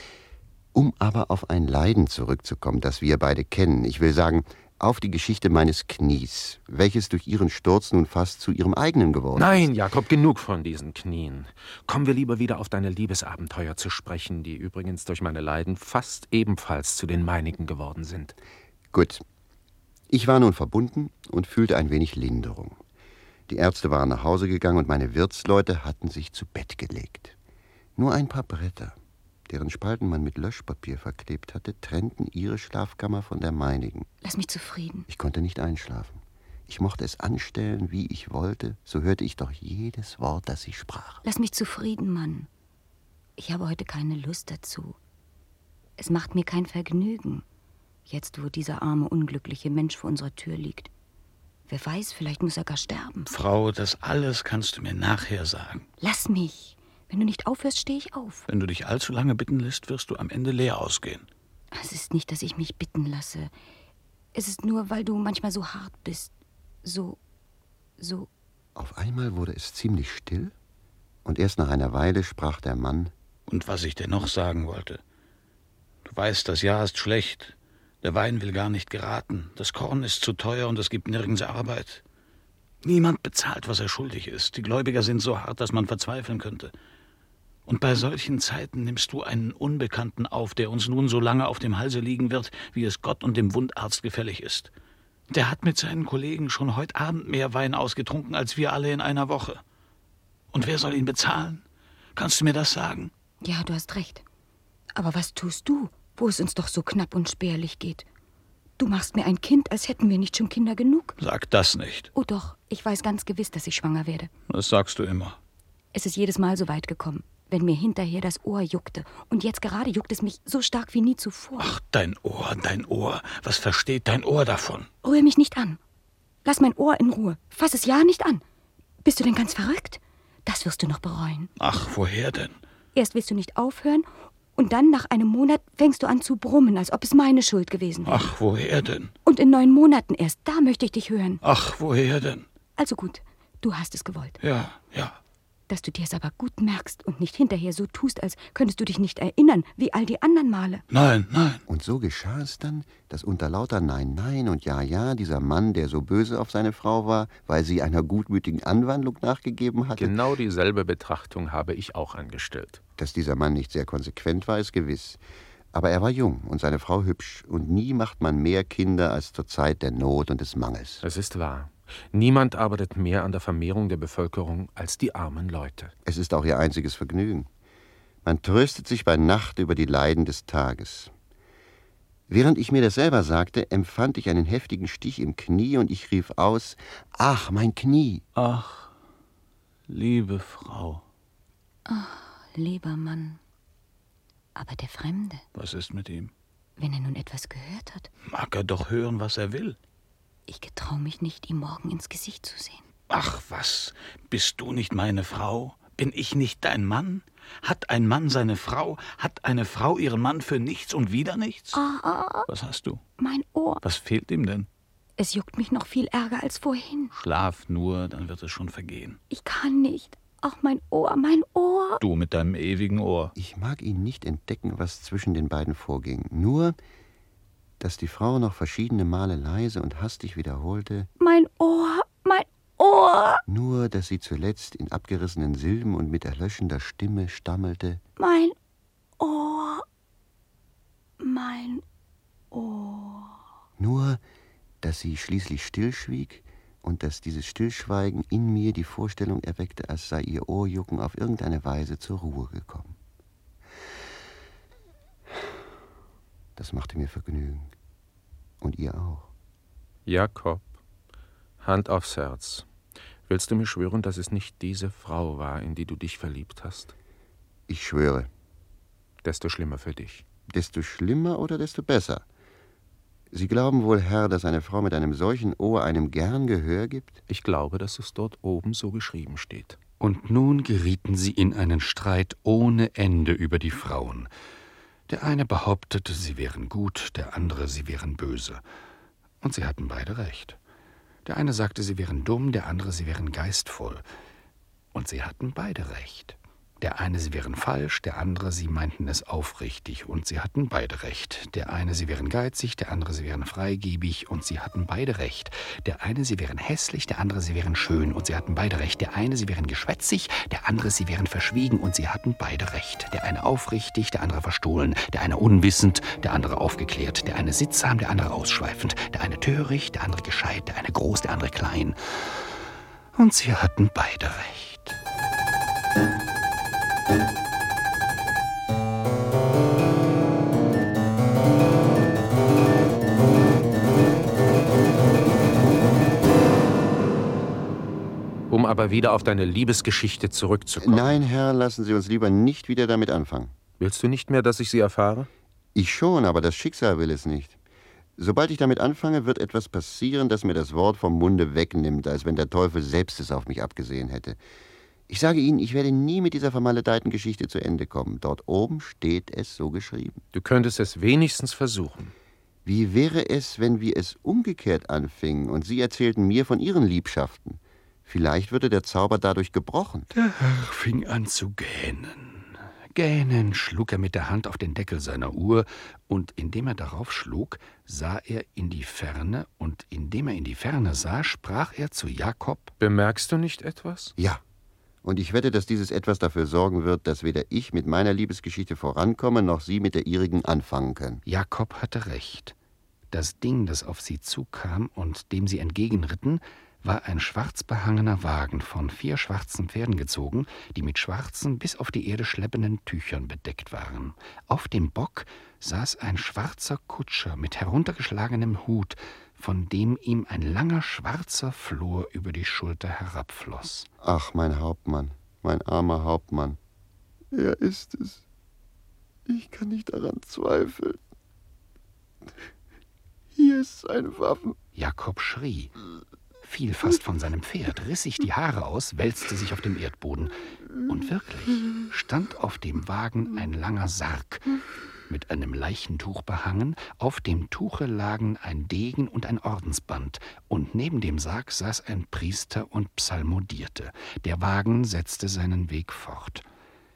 Um aber auf ein Leiden zurückzukommen, das wir beide kennen, ich will sagen, auf die Geschichte meines Knies, welches durch Ihren Sturz nun fast zu Ihrem eigenen geworden ist. Nein, Jakob, genug von diesen Knien. Kommen wir lieber wieder auf deine Liebesabenteuer zu sprechen, die übrigens durch meine Leiden fast ebenfalls zu den meinigen geworden sind. Gut. Ich war nun verbunden und fühlte ein wenig Linderung. Die Ärzte waren nach Hause gegangen und meine Wirtsleute hatten sich zu Bett gelegt. Nur ein paar Bretter, deren Spalten man mit Löschpapier verklebt hatte, trennten ihre Schlafkammer von der meinigen. Lass mich zufrieden. Ich konnte nicht einschlafen. Ich mochte es anstellen, wie ich wollte, so hörte ich doch jedes Wort, das sie sprach. Lass mich zufrieden, Mann. Ich habe heute keine Lust dazu. Es macht mir kein Vergnügen, jetzt wo dieser arme, unglückliche Mensch vor unserer Tür liegt. Wer weiß, vielleicht muss er gar sterben. Frau, das alles kannst du mir nachher sagen. Lass mich. Wenn du nicht aufhörst, stehe ich auf. Wenn du dich allzu lange bitten lässt, wirst du am Ende leer ausgehen. Es ist nicht, dass ich mich bitten lasse. Es ist nur, weil du manchmal so hart bist. So, so... Auf einmal wurde es ziemlich still und erst nach einer Weile sprach der Mann: Und was ich dir noch sagen wollte. Du weißt, das Jahr ist schlecht. Der Wein will gar nicht geraten. Das Korn ist zu teuer und es gibt nirgends Arbeit. Niemand bezahlt, was er schuldig ist. Die Gläubiger sind so hart, dass man verzweifeln könnte. Und bei solchen Zeiten nimmst du einen Unbekannten auf, der uns nun so lange auf dem Halse liegen wird, wie es Gott und dem Wundarzt gefällig ist. Der hat mit seinen Kollegen schon heute Abend mehr Wein ausgetrunken, als wir alle in einer Woche. Und wer soll ihn bezahlen? Kannst du mir das sagen? Ja, du hast recht. Aber was tust du, wo es uns doch so knapp und spärlich geht? Du machst mir ein Kind, als hätten wir nicht schon Kinder genug. Sag das nicht. Oh doch, ich weiß ganz gewiss, dass ich schwanger werde. Das sagst du immer. Es ist jedes Mal so weit gekommen, wenn mir hinterher das Ohr juckte. Und jetzt gerade juckt es mich so stark wie nie zuvor. Ach, dein Ohr, dein Ohr. Was versteht dein Ohr davon? Rühr mich nicht an. Lass mein Ohr in Ruhe. Fass es ja nicht an. Bist du denn ganz verrückt? Das wirst du noch bereuen. Ach, woher denn? Erst willst du nicht aufhören und dann nach einem Monat fängst du an zu brummen, als ob es meine Schuld gewesen wäre. Ach, woher denn? Und in neun Monaten erst, da möchte ich dich hören. Ach, woher denn? Also gut, du hast es gewollt. Ja, ja. Dass du dir es aber gut merkst und nicht hinterher so tust, als könntest du dich nicht erinnern, wie all die anderen Male. Nein, nein. Und so geschah es dann, dass unter lauter Nein, Nein und Ja, Ja dieser Mann, der so böse auf seine Frau war, weil sie einer gutmütigen Anwandlung nachgegeben hatte... Genau dieselbe Betrachtung habe ich auch angestellt. Dass dieser Mann nicht sehr konsequent war, ist gewiss. Aber er war jung und seine Frau hübsch, und nie macht man mehr Kinder als zur Zeit der Not und des Mangels. Es ist wahr. Niemand arbeitet mehr an der Vermehrung der Bevölkerung als die armen Leute. Es ist auch ihr einziges Vergnügen. Man tröstet sich bei Nacht über die Leiden des Tages. Während ich mir das selber sagte, empfand ich einen heftigen Stich im Knie und ich rief aus: »Ach, mein Knie!« »Ach, liebe Frau!« »Ach, lieber Mann! Aber der Fremde?« »Was ist mit ihm?« »Wenn er nun etwas gehört hat?« »Mag er doch hören, was er will.« »Ich getrau mich nicht, ihm morgen ins Gesicht zu sehen.« »Ach was, bist du nicht meine Frau? Bin ich nicht dein Mann? Hat ein Mann seine Frau? Hat eine Frau ihren Mann für nichts und wieder nichts?« Ah, »Was hast du?« »Mein Ohr.« »Was fehlt ihm denn?« »Es juckt mich noch viel ärger als vorhin.« »Schlaf nur, dann wird es schon vergehen.« »Ich kann nicht. Ach, mein Ohr, mein Ohr.« »Du mit deinem ewigen Ohr.« Ich mag ihn nicht entdecken, was zwischen den beiden vorging. Nur, dass die Frau noch verschiedene Male leise und hastig wiederholte: »Mein Ohr, mein Ohr.« Nur, dass sie zuletzt in abgerissenen Silben und mit erlöschender Stimme stammelte: »Mein Ohr, mein Ohr.« Nur, dass sie schließlich stillschwieg und dass dieses Stillschweigen in mir die Vorstellung erweckte, als sei ihr Ohrjucken auf irgendeine Weise zur Ruhe gekommen. Das machte mir Vergnügen. Und ihr auch. Jakob, Hand aufs Herz. Willst du mir schwören, dass es nicht diese Frau war, in die du dich verliebt hast? Ich schwöre. Desto schlimmer für dich. Desto schlimmer oder desto besser? Sie glauben wohl, Herr, dass eine Frau mit einem solchen Ohr einem gern Gehör gibt? Ich glaube, dass es dort oben so geschrieben steht. Und nun gerieten sie in einen Streit ohne Ende über die Frauen. Der eine behauptete, sie wären gut, der andere, sie wären böse. Und sie hatten beide recht. Der eine sagte, sie wären dumm, der andere, sie wären geistvoll. Und sie hatten beide recht. Der eine, sie wären falsch, der andere, sie meinten es aufrichtig, und sie hatten beide recht. Der eine, sie wären geizig, der andere, sie wären freigebig, und sie hatten beide recht. Der eine, sie wären hässlich, der andere, sie wären schön, und sie hatten beide recht. Der eine, sie wären geschwätzig, der andere, sie wären verschwiegen, und sie hatten beide recht. Der eine aufrichtig, der andere verstohlen, der eine unwissend, der andere aufgeklärt, der eine sittsam, der andere ausschweifend, der eine töricht, der andere gescheit, der eine groß, der andere klein. Und sie hatten beide recht. Um aber wieder auf deine Liebesgeschichte zurückzukommen. Nein, Herr, lassen Sie uns lieber nicht wieder damit anfangen. Willst du nicht mehr, dass ich sie erfahre? Ich schon, aber das Schicksal will es nicht. Sobald ich damit anfange, wird etwas passieren, das mir das Wort vom Munde wegnimmt, als wenn der Teufel selbst es auf mich abgesehen hätte. Ich sage Ihnen, ich werde nie mit dieser vermaledeiten Geschichte zu Ende kommen. Dort oben steht es so geschrieben. Du könntest es wenigstens versuchen. Wie wäre es, wenn wir es umgekehrt anfingen und Sie erzählten mir von Ihren Liebschaften? Vielleicht würde der Zauber dadurch gebrochen. Der Herr fing an zu gähnen. Gähnend schlug er mit der Hand auf den Deckel seiner Uhr, und indem er darauf schlug, sah er in die Ferne, und indem er in die Ferne sah, sprach er zu Jakob: »Bemerkst du nicht etwas?« »Ja, und ich wette, dass dieses Etwas dafür sorgen wird, dass weder ich mit meiner Liebesgeschichte vorankomme, noch Sie mit der Ihrigen anfangen können.« Jakob hatte recht. Das Ding, das auf sie zukam und dem sie entgegenritten, war ein schwarz behangener Wagen von vier schwarzen Pferden gezogen, die mit schwarzen, bis auf die Erde schleppenden Tüchern bedeckt waren. Auf dem Bock saß ein schwarzer Kutscher mit heruntergeschlagenem Hut, von dem ihm ein langer schwarzer Flor über die Schulter herabfloss. »Ach, mein Hauptmann, mein armer Hauptmann, er ist es. Ich kann nicht daran zweifeln. Hier ist seine Waffen.« Jakob schrie, fiel fast von seinem Pferd, riss sich die Haare aus, wälzte sich auf dem Erdboden. Und wirklich stand auf dem Wagen ein langer Sarg, mit einem Leichentuch behangen. Auf dem Tuche lagen ein Degen und ein Ordensband, und neben dem Sarg saß ein Priester und psalmodierte. Der Wagen setzte seinen Weg fort.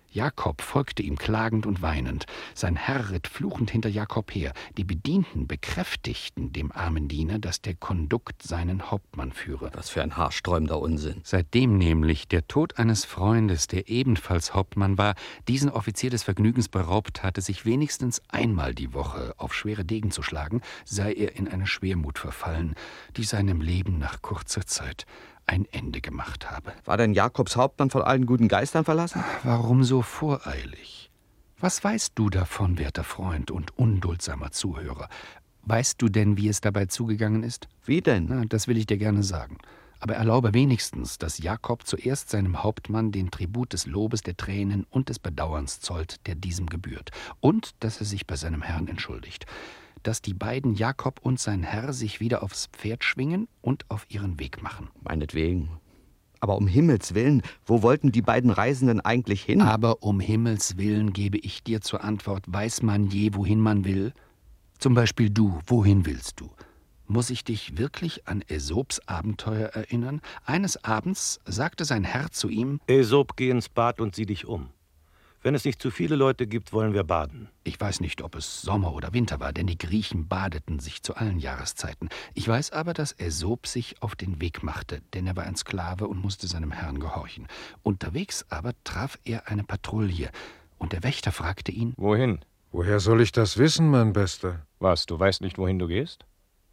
Jakob folgte ihm klagend und weinend. Sein Herr ritt fluchend hinter Jakob her. Die Bedienten bekräftigten dem armen Diener, dass der Kondukt seinen Hauptmann führe. Was für ein haarsträubender Unsinn. Seitdem nämlich der Tod eines Freundes, der ebenfalls Hauptmann war, diesen Offizier des Vergnügens beraubt hatte, sich wenigstens einmal die Woche auf schwere Degen zu schlagen, sei er in eine Schwermut verfallen, die seinem Leben nach kurzer Zeit ein Ende gemacht habe. War denn Jakobs Hauptmann von allen guten Geistern verlassen? Warum so voreilig? Was weißt du davon, werter Freund und unduldsamer Zuhörer? Weißt du denn, wie es dabei zugegangen ist? Wie denn? Na, das will ich dir gerne sagen. Aber erlaube wenigstens, dass Jakob zuerst seinem Hauptmann den Tribut des Lobes, der Tränen und des Bedauerns zollt, der diesem gebührt. Und dass er sich bei seinem Herrn entschuldigt. Dass die beiden, Jakob und sein Herr, sich wieder aufs Pferd schwingen und auf ihren Weg machen. Meinetwegen. Aber um Himmels Willen, wo wollten die beiden Reisenden eigentlich hin? Aber um Himmels Willen gebe ich dir zur Antwort, weiß man je, wohin man will? Zum Beispiel du, wohin willst du? Muss ich dich wirklich an Äsops Abenteuer erinnern? Eines Abends sagte sein Herr zu ihm: Äsop, geh ins Bad und sieh dich um. Wenn es nicht zu viele Leute gibt, wollen wir baden. Ich weiß nicht, ob es Sommer oder Winter war, denn die Griechen badeten sich zu allen Jahreszeiten. Ich weiß aber, dass Äsop sich auf den Weg machte, denn er war ein Sklave und musste seinem Herrn gehorchen. Unterwegs aber traf er eine Patrouille, und der Wächter fragte ihn: Wohin? Woher soll ich das wissen, mein Bester? Was, du weißt nicht, wohin du gehst?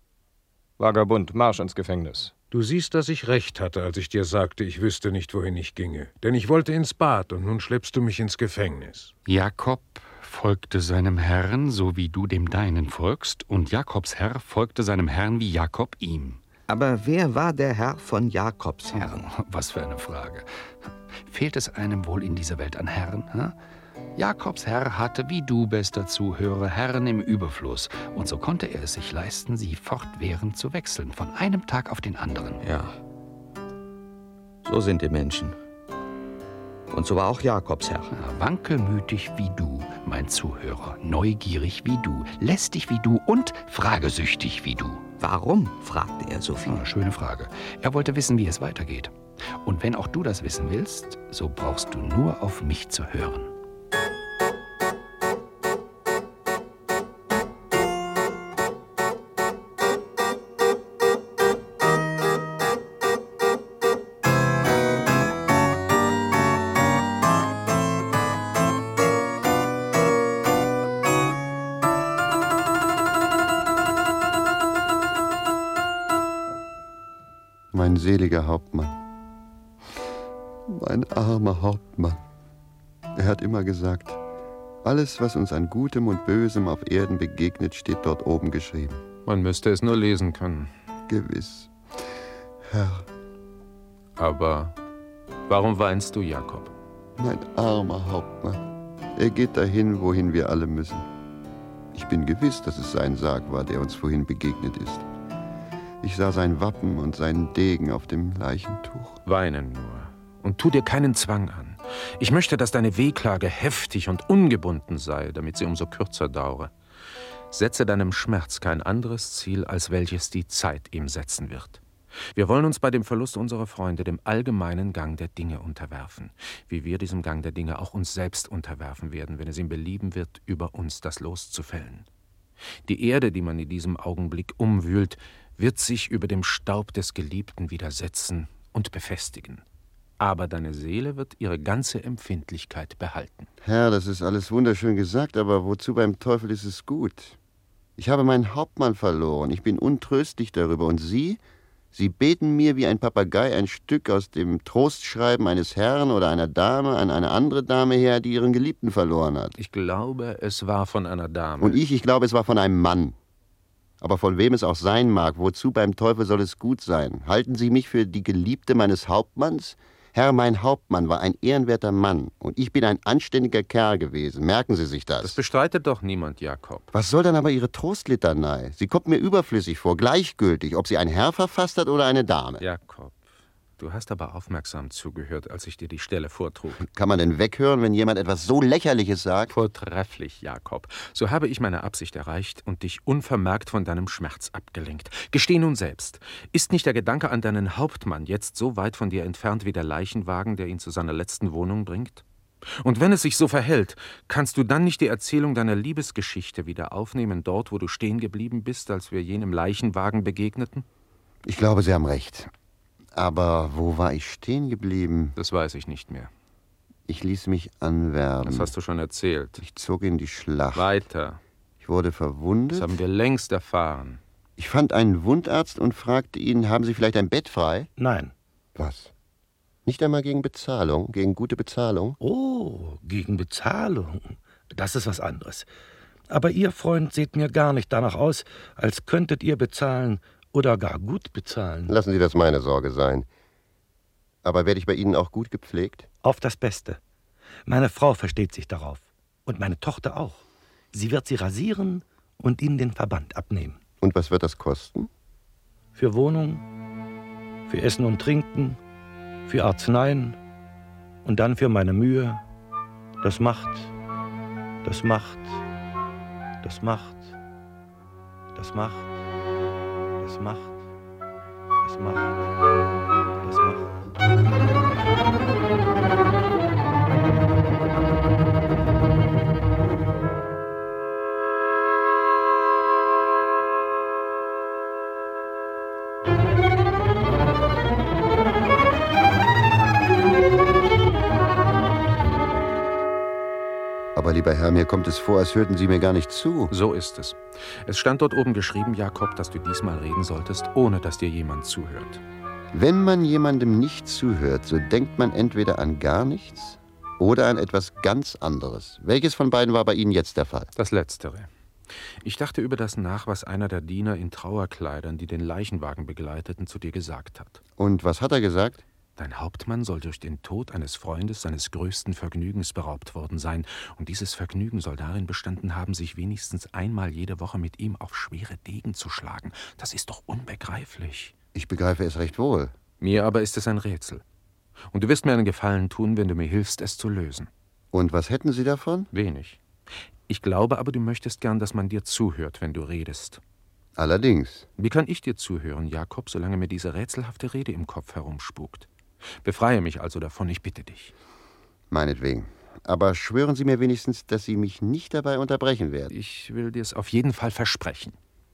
Vagabund, marsch ins Gefängnis. Du siehst, dass ich recht hatte, als ich dir sagte, ich wüsste nicht, wohin ich ginge. Denn ich wollte ins Bad, und nun schleppst du mich ins Gefängnis. Jakob folgte seinem Herrn, so wie du dem deinen folgst, und Jakobs Herr folgte seinem Herrn wie Jakob ihm. Aber wer war der Herr von Jakobs Herrn? Oh, was für eine Frage. Fehlt es einem wohl in dieser Welt an Herren? Hm? Jakobs Herr hatte, wie du, bester Zuhörer, Herren im Überfluss, und so konnte er es sich leisten, sie fortwährend zu wechseln, von einem Tag auf den anderen. Ja, so sind die Menschen. Und so war auch Jakobs Herr. Ja, wankelmütig wie du, mein Zuhörer, neugierig wie du, lästig wie du und fragesüchtig wie du. Warum fragte er so viel? Ja, schöne Frage. Er wollte wissen, wie es weitergeht. Und wenn auch du das wissen willst, so brauchst du nur auf mich zu hören. Mein seliger Hauptmann, mein armer Hauptmann. Er hat immer gesagt, alles, was uns an Gutem und Bösem auf Erden begegnet, steht dort oben geschrieben. Man müsste es nur lesen können. Gewiss, Herr. Aber warum weinst du, Jakob? Mein armer Hauptmann. Er geht dahin, wohin wir alle müssen. Ich bin gewiss, dass es sein Sarg war, der uns vorhin begegnet ist. Ich sah sein Wappen und seinen Degen auf dem Leichentuch. Weine nur und tu dir keinen Zwang an. Ich möchte, dass deine Wehklage heftig und ungebunden sei, damit sie umso kürzer dauere. Setze deinem Schmerz kein anderes Ziel, als welches die Zeit ihm setzen wird. Wir wollen uns bei dem Verlust unserer Freunde dem allgemeinen Gang der Dinge unterwerfen, wie wir diesem Gang der Dinge auch uns selbst unterwerfen werden, wenn es ihm belieben wird, über uns das Los zu fällen. Die Erde, die man in diesem Augenblick umwühlt, wird sich über dem Staub des Geliebten widersetzen und befestigen. Aber deine Seele wird ihre ganze Empfindlichkeit behalten. Herr, das ist alles wunderschön gesagt, aber wozu beim Teufel ist es gut? Ich habe meinen Hauptmann verloren, ich bin untröstlich darüber. Und Sie? Sie beten mir wie ein Papagei ein Stück aus dem Trostschreiben eines Herrn oder einer Dame an eine andere Dame her, die ihren Geliebten verloren hat. Ich glaube, es war von einer Dame. Und ich, ich glaube, es war von einem Mann. Aber von wem es auch sein mag, wozu beim Teufel soll es gut sein? Halten Sie mich für die Geliebte meines Hauptmanns? Herr, mein Hauptmann war ein ehrenwerter Mann und ich bin ein anständiger Kerl gewesen. Merken Sie sich das? Das bestreitet doch niemand, Jakob. Was soll dann aber Ihre Trostlitanei? Sie kommt mir überflüssig vor, gleichgültig, ob sie ein Herr verfasst hat oder eine Dame. Jakob, du hast aber aufmerksam zugehört, als ich dir die Stelle vortrug. Kann man denn weghören, wenn jemand etwas so Lächerliches sagt? Vortrefflich, Jakob. So habe ich meine Absicht erreicht und dich unvermerkt von deinem Schmerz abgelenkt. Gesteh nun selbst, ist nicht der Gedanke an deinen Hauptmann jetzt so weit von dir entfernt wie der Leichenwagen, der ihn zu seiner letzten Wohnung bringt? Und wenn es sich so verhält, kannst du dann nicht die Erzählung deiner Liebesgeschichte wieder aufnehmen, dort, wo du stehen geblieben bist, als wir jenem Leichenwagen begegneten? Ich glaube, Sie haben recht. Aber wo war ich stehen geblieben? Das weiß ich nicht mehr. Ich ließ mich anwerben. Das hast du schon erzählt. Ich zog in die Schlacht. Weiter. Ich wurde verwundet. Das haben wir längst erfahren. Ich fand einen Wundarzt und fragte ihn, haben Sie vielleicht ein Bett frei? Nein. Was? Nicht einmal gegen Bezahlung, gegen gute Bezahlung? Oh, gegen Bezahlung. Das ist was anderes. Aber Ihr Freund sieht mir gar nicht danach aus, als könntet ihr bezahlen oder gar gut bezahlen. Lassen Sie das meine Sorge sein. Aber werde ich bei Ihnen auch gut gepflegt? Auf das Beste. Meine Frau versteht sich darauf. Und meine Tochter auch. Sie wird sie rasieren und Ihnen den Verband abnehmen. Und was wird das kosten? Für Wohnung, für Essen und Trinken, für Arzneien und dann für meine Mühe. Das macht, das macht, das macht, das macht, das macht, das macht, das macht. Aber, lieber Herr, mir kommt es vor, als hörten Sie mir gar nicht zu. So ist es. Es stand dort oben geschrieben, Jakob, dass du diesmal reden solltest, ohne dass dir jemand zuhört. Wenn man jemandem nicht zuhört, so denkt man entweder an gar nichts oder an etwas ganz anderes. Welches von beiden war bei Ihnen jetzt der Fall? Das Letztere. Ich dachte über das nach, was einer der Diener in Trauerkleidern, die den Leichenwagen begleiteten, zu dir gesagt hat. Und was hat er gesagt? Dein Hauptmann soll durch den Tod eines Freundes seines größten Vergnügens beraubt worden sein. Und dieses Vergnügen soll darin bestanden haben, sich wenigstens einmal jede Woche mit ihm auf schwere Degen zu schlagen. Das ist doch unbegreiflich. Ich begreife es recht wohl. Mir aber ist es ein Rätsel. Und du wirst mir einen Gefallen tun, wenn du mir hilfst, es zu lösen. Und was hätten Sie davon? Wenig. Ich glaube aber, du möchtest gern, dass man dir zuhört, wenn du redest. Allerdings. Wie kann ich dir zuhören, Jakob, solange mir diese rätselhafte Rede im Kopf herumspukt? Befreie mich also davon, ich bitte dich. Meinetwegen. Aber schwören Sie mir wenigstens, dass Sie mich nicht dabei unterbrechen werden. Ich will dir es auf jeden Fall versprechen.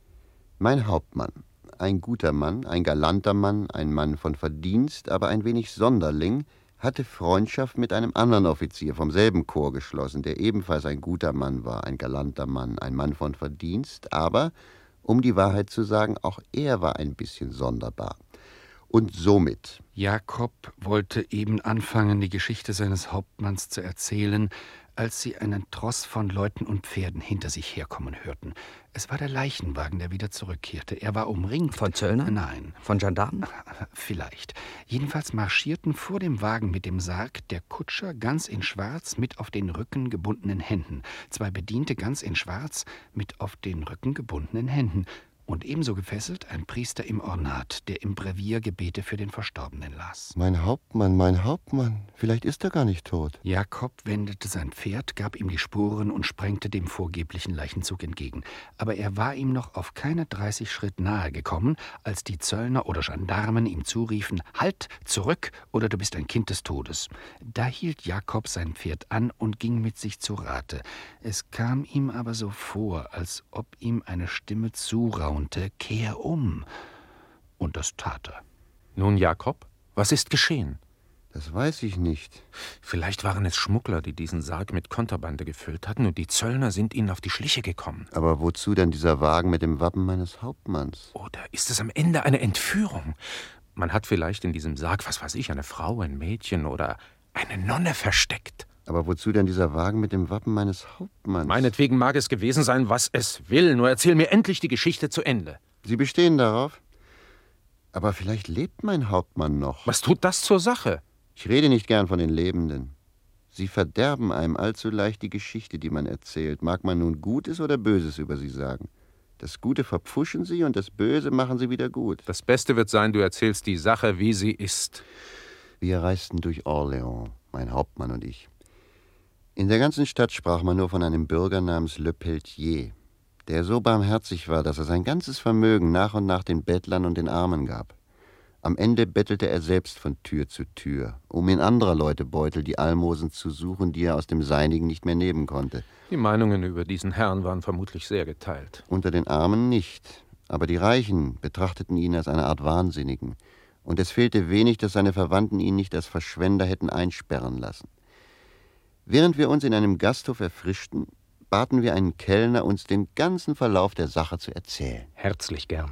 Mein Hauptmann, ein guter Mann, ein galanter Mann, ein Mann von Verdienst, aber ein wenig Sonderling, hatte Freundschaft mit einem anderen Offizier vom selben Korps geschlossen, der ebenfalls ein guter Mann war, ein galanter Mann, ein Mann von Verdienst, aber, um die Wahrheit zu sagen, auch er war ein bisschen sonderbar. Und somit. Jakob wollte eben anfangen, die Geschichte seines Hauptmanns zu erzählen, als sie einen Tross von Leuten und Pferden hinter sich herkommen hörten. Es war der Leichenwagen, der wieder zurückkehrte. Er war umringt. Von Zöllnern? Nein. Von Gendarmen? Vielleicht. Jedenfalls marschierten vor dem Wagen mit dem Sarg der Kutscher ganz in Schwarz mit auf den Rücken gebundenen Händen. Zwei Bediente ganz in Schwarz mit auf den Rücken gebundenen Händen. Und ebenso gefesselt ein Priester im Ornat, der im Brevier Gebete für den Verstorbenen las. Mein Hauptmann, mein Hauptmann, vielleicht ist er gar nicht tot. Jakob wendete sein Pferd, gab ihm die Spuren und sprengte dem vorgeblichen Leichenzug entgegen. Aber er war ihm noch auf keine dreißig Schritt nahe gekommen, als die Zöllner oder Gendarmen ihm zuriefen, »Halt, zurück, oder du bist ein Kind des Todes.« Da hielt Jakob sein Pferd an und ging mit sich zu Rate. Es kam ihm aber so vor, als ob ihm eine Stimme zuraunte, »Kehr um«, und das tat er. Nun, Jakob, was ist geschehen? Das weiß ich nicht. Vielleicht waren es Schmuggler, die diesen Sarg mit Konterbande gefüllt hatten, und die Zöllner sind ihnen auf die Schliche gekommen. Aber wozu denn dieser Wagen mit dem Wappen meines Hauptmanns? Oder ist es am Ende eine Entführung? Man hat vielleicht in diesem Sarg, was weiß ich, eine Frau, ein Mädchen oder eine Nonne versteckt. Aber wozu denn dieser Wagen mit dem Wappen meines Hauptmanns? Meinetwegen mag es gewesen sein, was es will. Nur erzähl mir endlich die Geschichte zu Ende. Sie bestehen darauf? Aber vielleicht lebt mein Hauptmann noch. Was tut das zur Sache? Ich rede nicht gern von den Lebenden. Sie verderben einem allzu leicht die Geschichte, die man erzählt. Mag man nun Gutes oder Böses über sie sagen. Das Gute verpfuschen sie und das Böse machen sie wieder gut. Das Beste wird sein, du erzählst die Sache, wie sie ist. Wir reisten durch Orléans, mein Hauptmann und ich. In der ganzen Stadt sprach man nur von einem Bürger namens Le Pelletier, der so barmherzig war, dass er sein ganzes Vermögen nach und nach den Bettlern und den Armen gab. Am Ende bettelte er selbst von Tür zu Tür, um in anderer Leute Beutel die Almosen zu suchen, die er aus dem Seinigen nicht mehr nehmen konnte. Die Meinungen über diesen Herrn waren vermutlich sehr geteilt. Unter den Armen nicht, aber die Reichen betrachteten ihn als eine Art Wahnsinnigen. Und es fehlte wenig, dass seine Verwandten ihn nicht als Verschwender hätten einsperren lassen. Während wir uns in einem Gasthof erfrischten, baten wir einen Kellner, uns den ganzen Verlauf der Sache zu erzählen. Herzlich gern.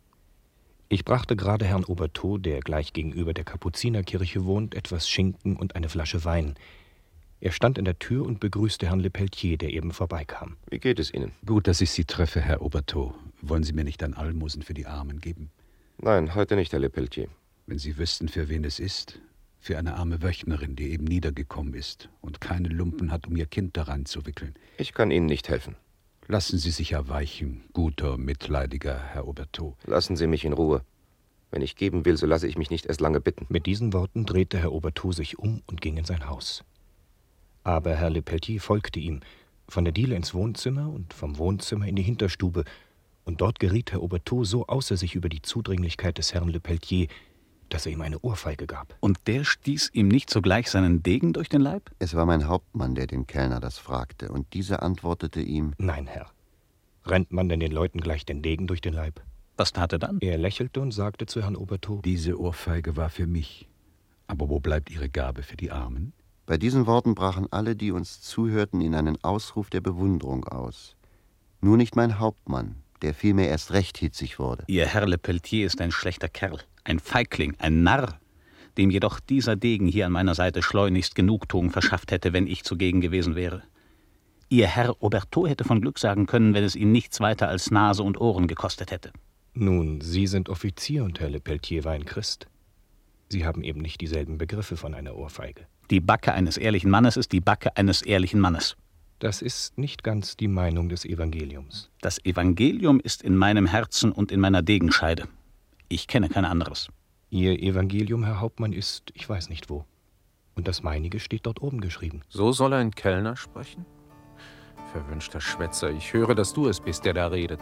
Ich brachte gerade Herrn Auberteau, der gleich gegenüber der Kapuzinerkirche wohnt, etwas Schinken und eine Flasche Wein. Er stand in der Tür und begrüßte Herrn Lepelletier, der eben vorbeikam. Wie geht es Ihnen? Gut, dass ich Sie treffe, Herr Auberteau. Wollen Sie mir nicht ein Almosen für die Armen geben? Nein, heute nicht, Herr Lepelletier. Wenn Sie wüssten, für wen es ist. Für eine arme Wöchnerin, die eben niedergekommen ist und keine Lumpen hat, um ihr Kind daran zu wickeln. Ich kann Ihnen nicht helfen. Lassen Sie sich erweichen, guter, mitleidiger Herr Auberteau. Lassen Sie mich in Ruhe. Wenn ich geben will, so lasse ich mich nicht erst lange bitten. Mit diesen Worten drehte Herr Auberteau sich um und ging in sein Haus. Aber Herr Lepelletier folgte ihm, von der Diele ins Wohnzimmer und vom Wohnzimmer in die Hinterstube, und dort geriet Herr Auberteau so außer sich über die Zudringlichkeit des Herrn Lepelletier, dass er ihm eine Ohrfeige gab. Und der stieß ihm nicht sogleich seinen Degen durch den Leib? Es war mein Hauptmann, der den Kellner das fragte, und dieser antwortete ihm: Nein, Herr. Rennt man denn den Leuten gleich den Degen durch den Leib? Was tat er dann? Er lächelte und sagte zu Herrn Auberteau: Diese Ohrfeige war für mich. Aber wo bleibt Ihre Gabe für die Armen? Bei diesen Worten brachen alle, die uns zuhörten, in einen Ausruf der Bewunderung aus. Nur nicht mein Hauptmann, der vielmehr erst recht hitzig wurde. Ihr Herr Lepelletier ist ein schlechter Kerl, ein Feigling, ein Narr, dem jedoch dieser Degen hier an meiner Seite schleunigst Genugtuung verschafft hätte, wenn ich zugegen gewesen wäre. Ihr Herr Auberteau hätte von Glück sagen können, wenn es ihn nichts weiter als Nase und Ohren gekostet hätte. Nun, Sie sind Offizier und Herr Lepelletier war ein Christ. Sie haben eben nicht dieselben Begriffe von einer Ohrfeige. Die Backe eines ehrlichen Mannes ist die Backe eines ehrlichen Mannes. Das ist nicht ganz die Meinung des Evangeliums. Das Evangelium ist in meinem Herzen und in meiner Degenscheide. Ich kenne kein anderes. Ihr Evangelium, Herr Hauptmann, ist, ich weiß nicht wo. Und das meinige steht dort oben geschrieben. So soll ein Kellner sprechen? Verwünschter Schwätzer, ich höre, dass du es bist, der da redet.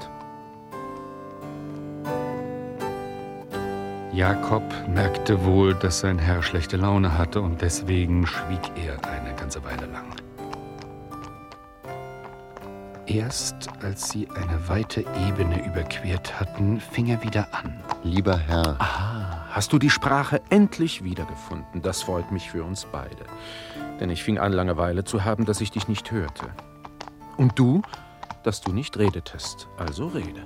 Jakob merkte wohl, dass sein Herr schlechte Laune hatte, und deswegen schwieg er eine ganze Weile lang. Erst als sie eine weite Ebene überquert hatten, fing er wieder an. Lieber Herr. Aha, hast du die Sprache endlich wiedergefunden? Das freut mich für uns beide. Denn ich fing an, Langeweile zu haben, dass ich dich nicht hörte. Und du, dass du nicht redetest. Also rede.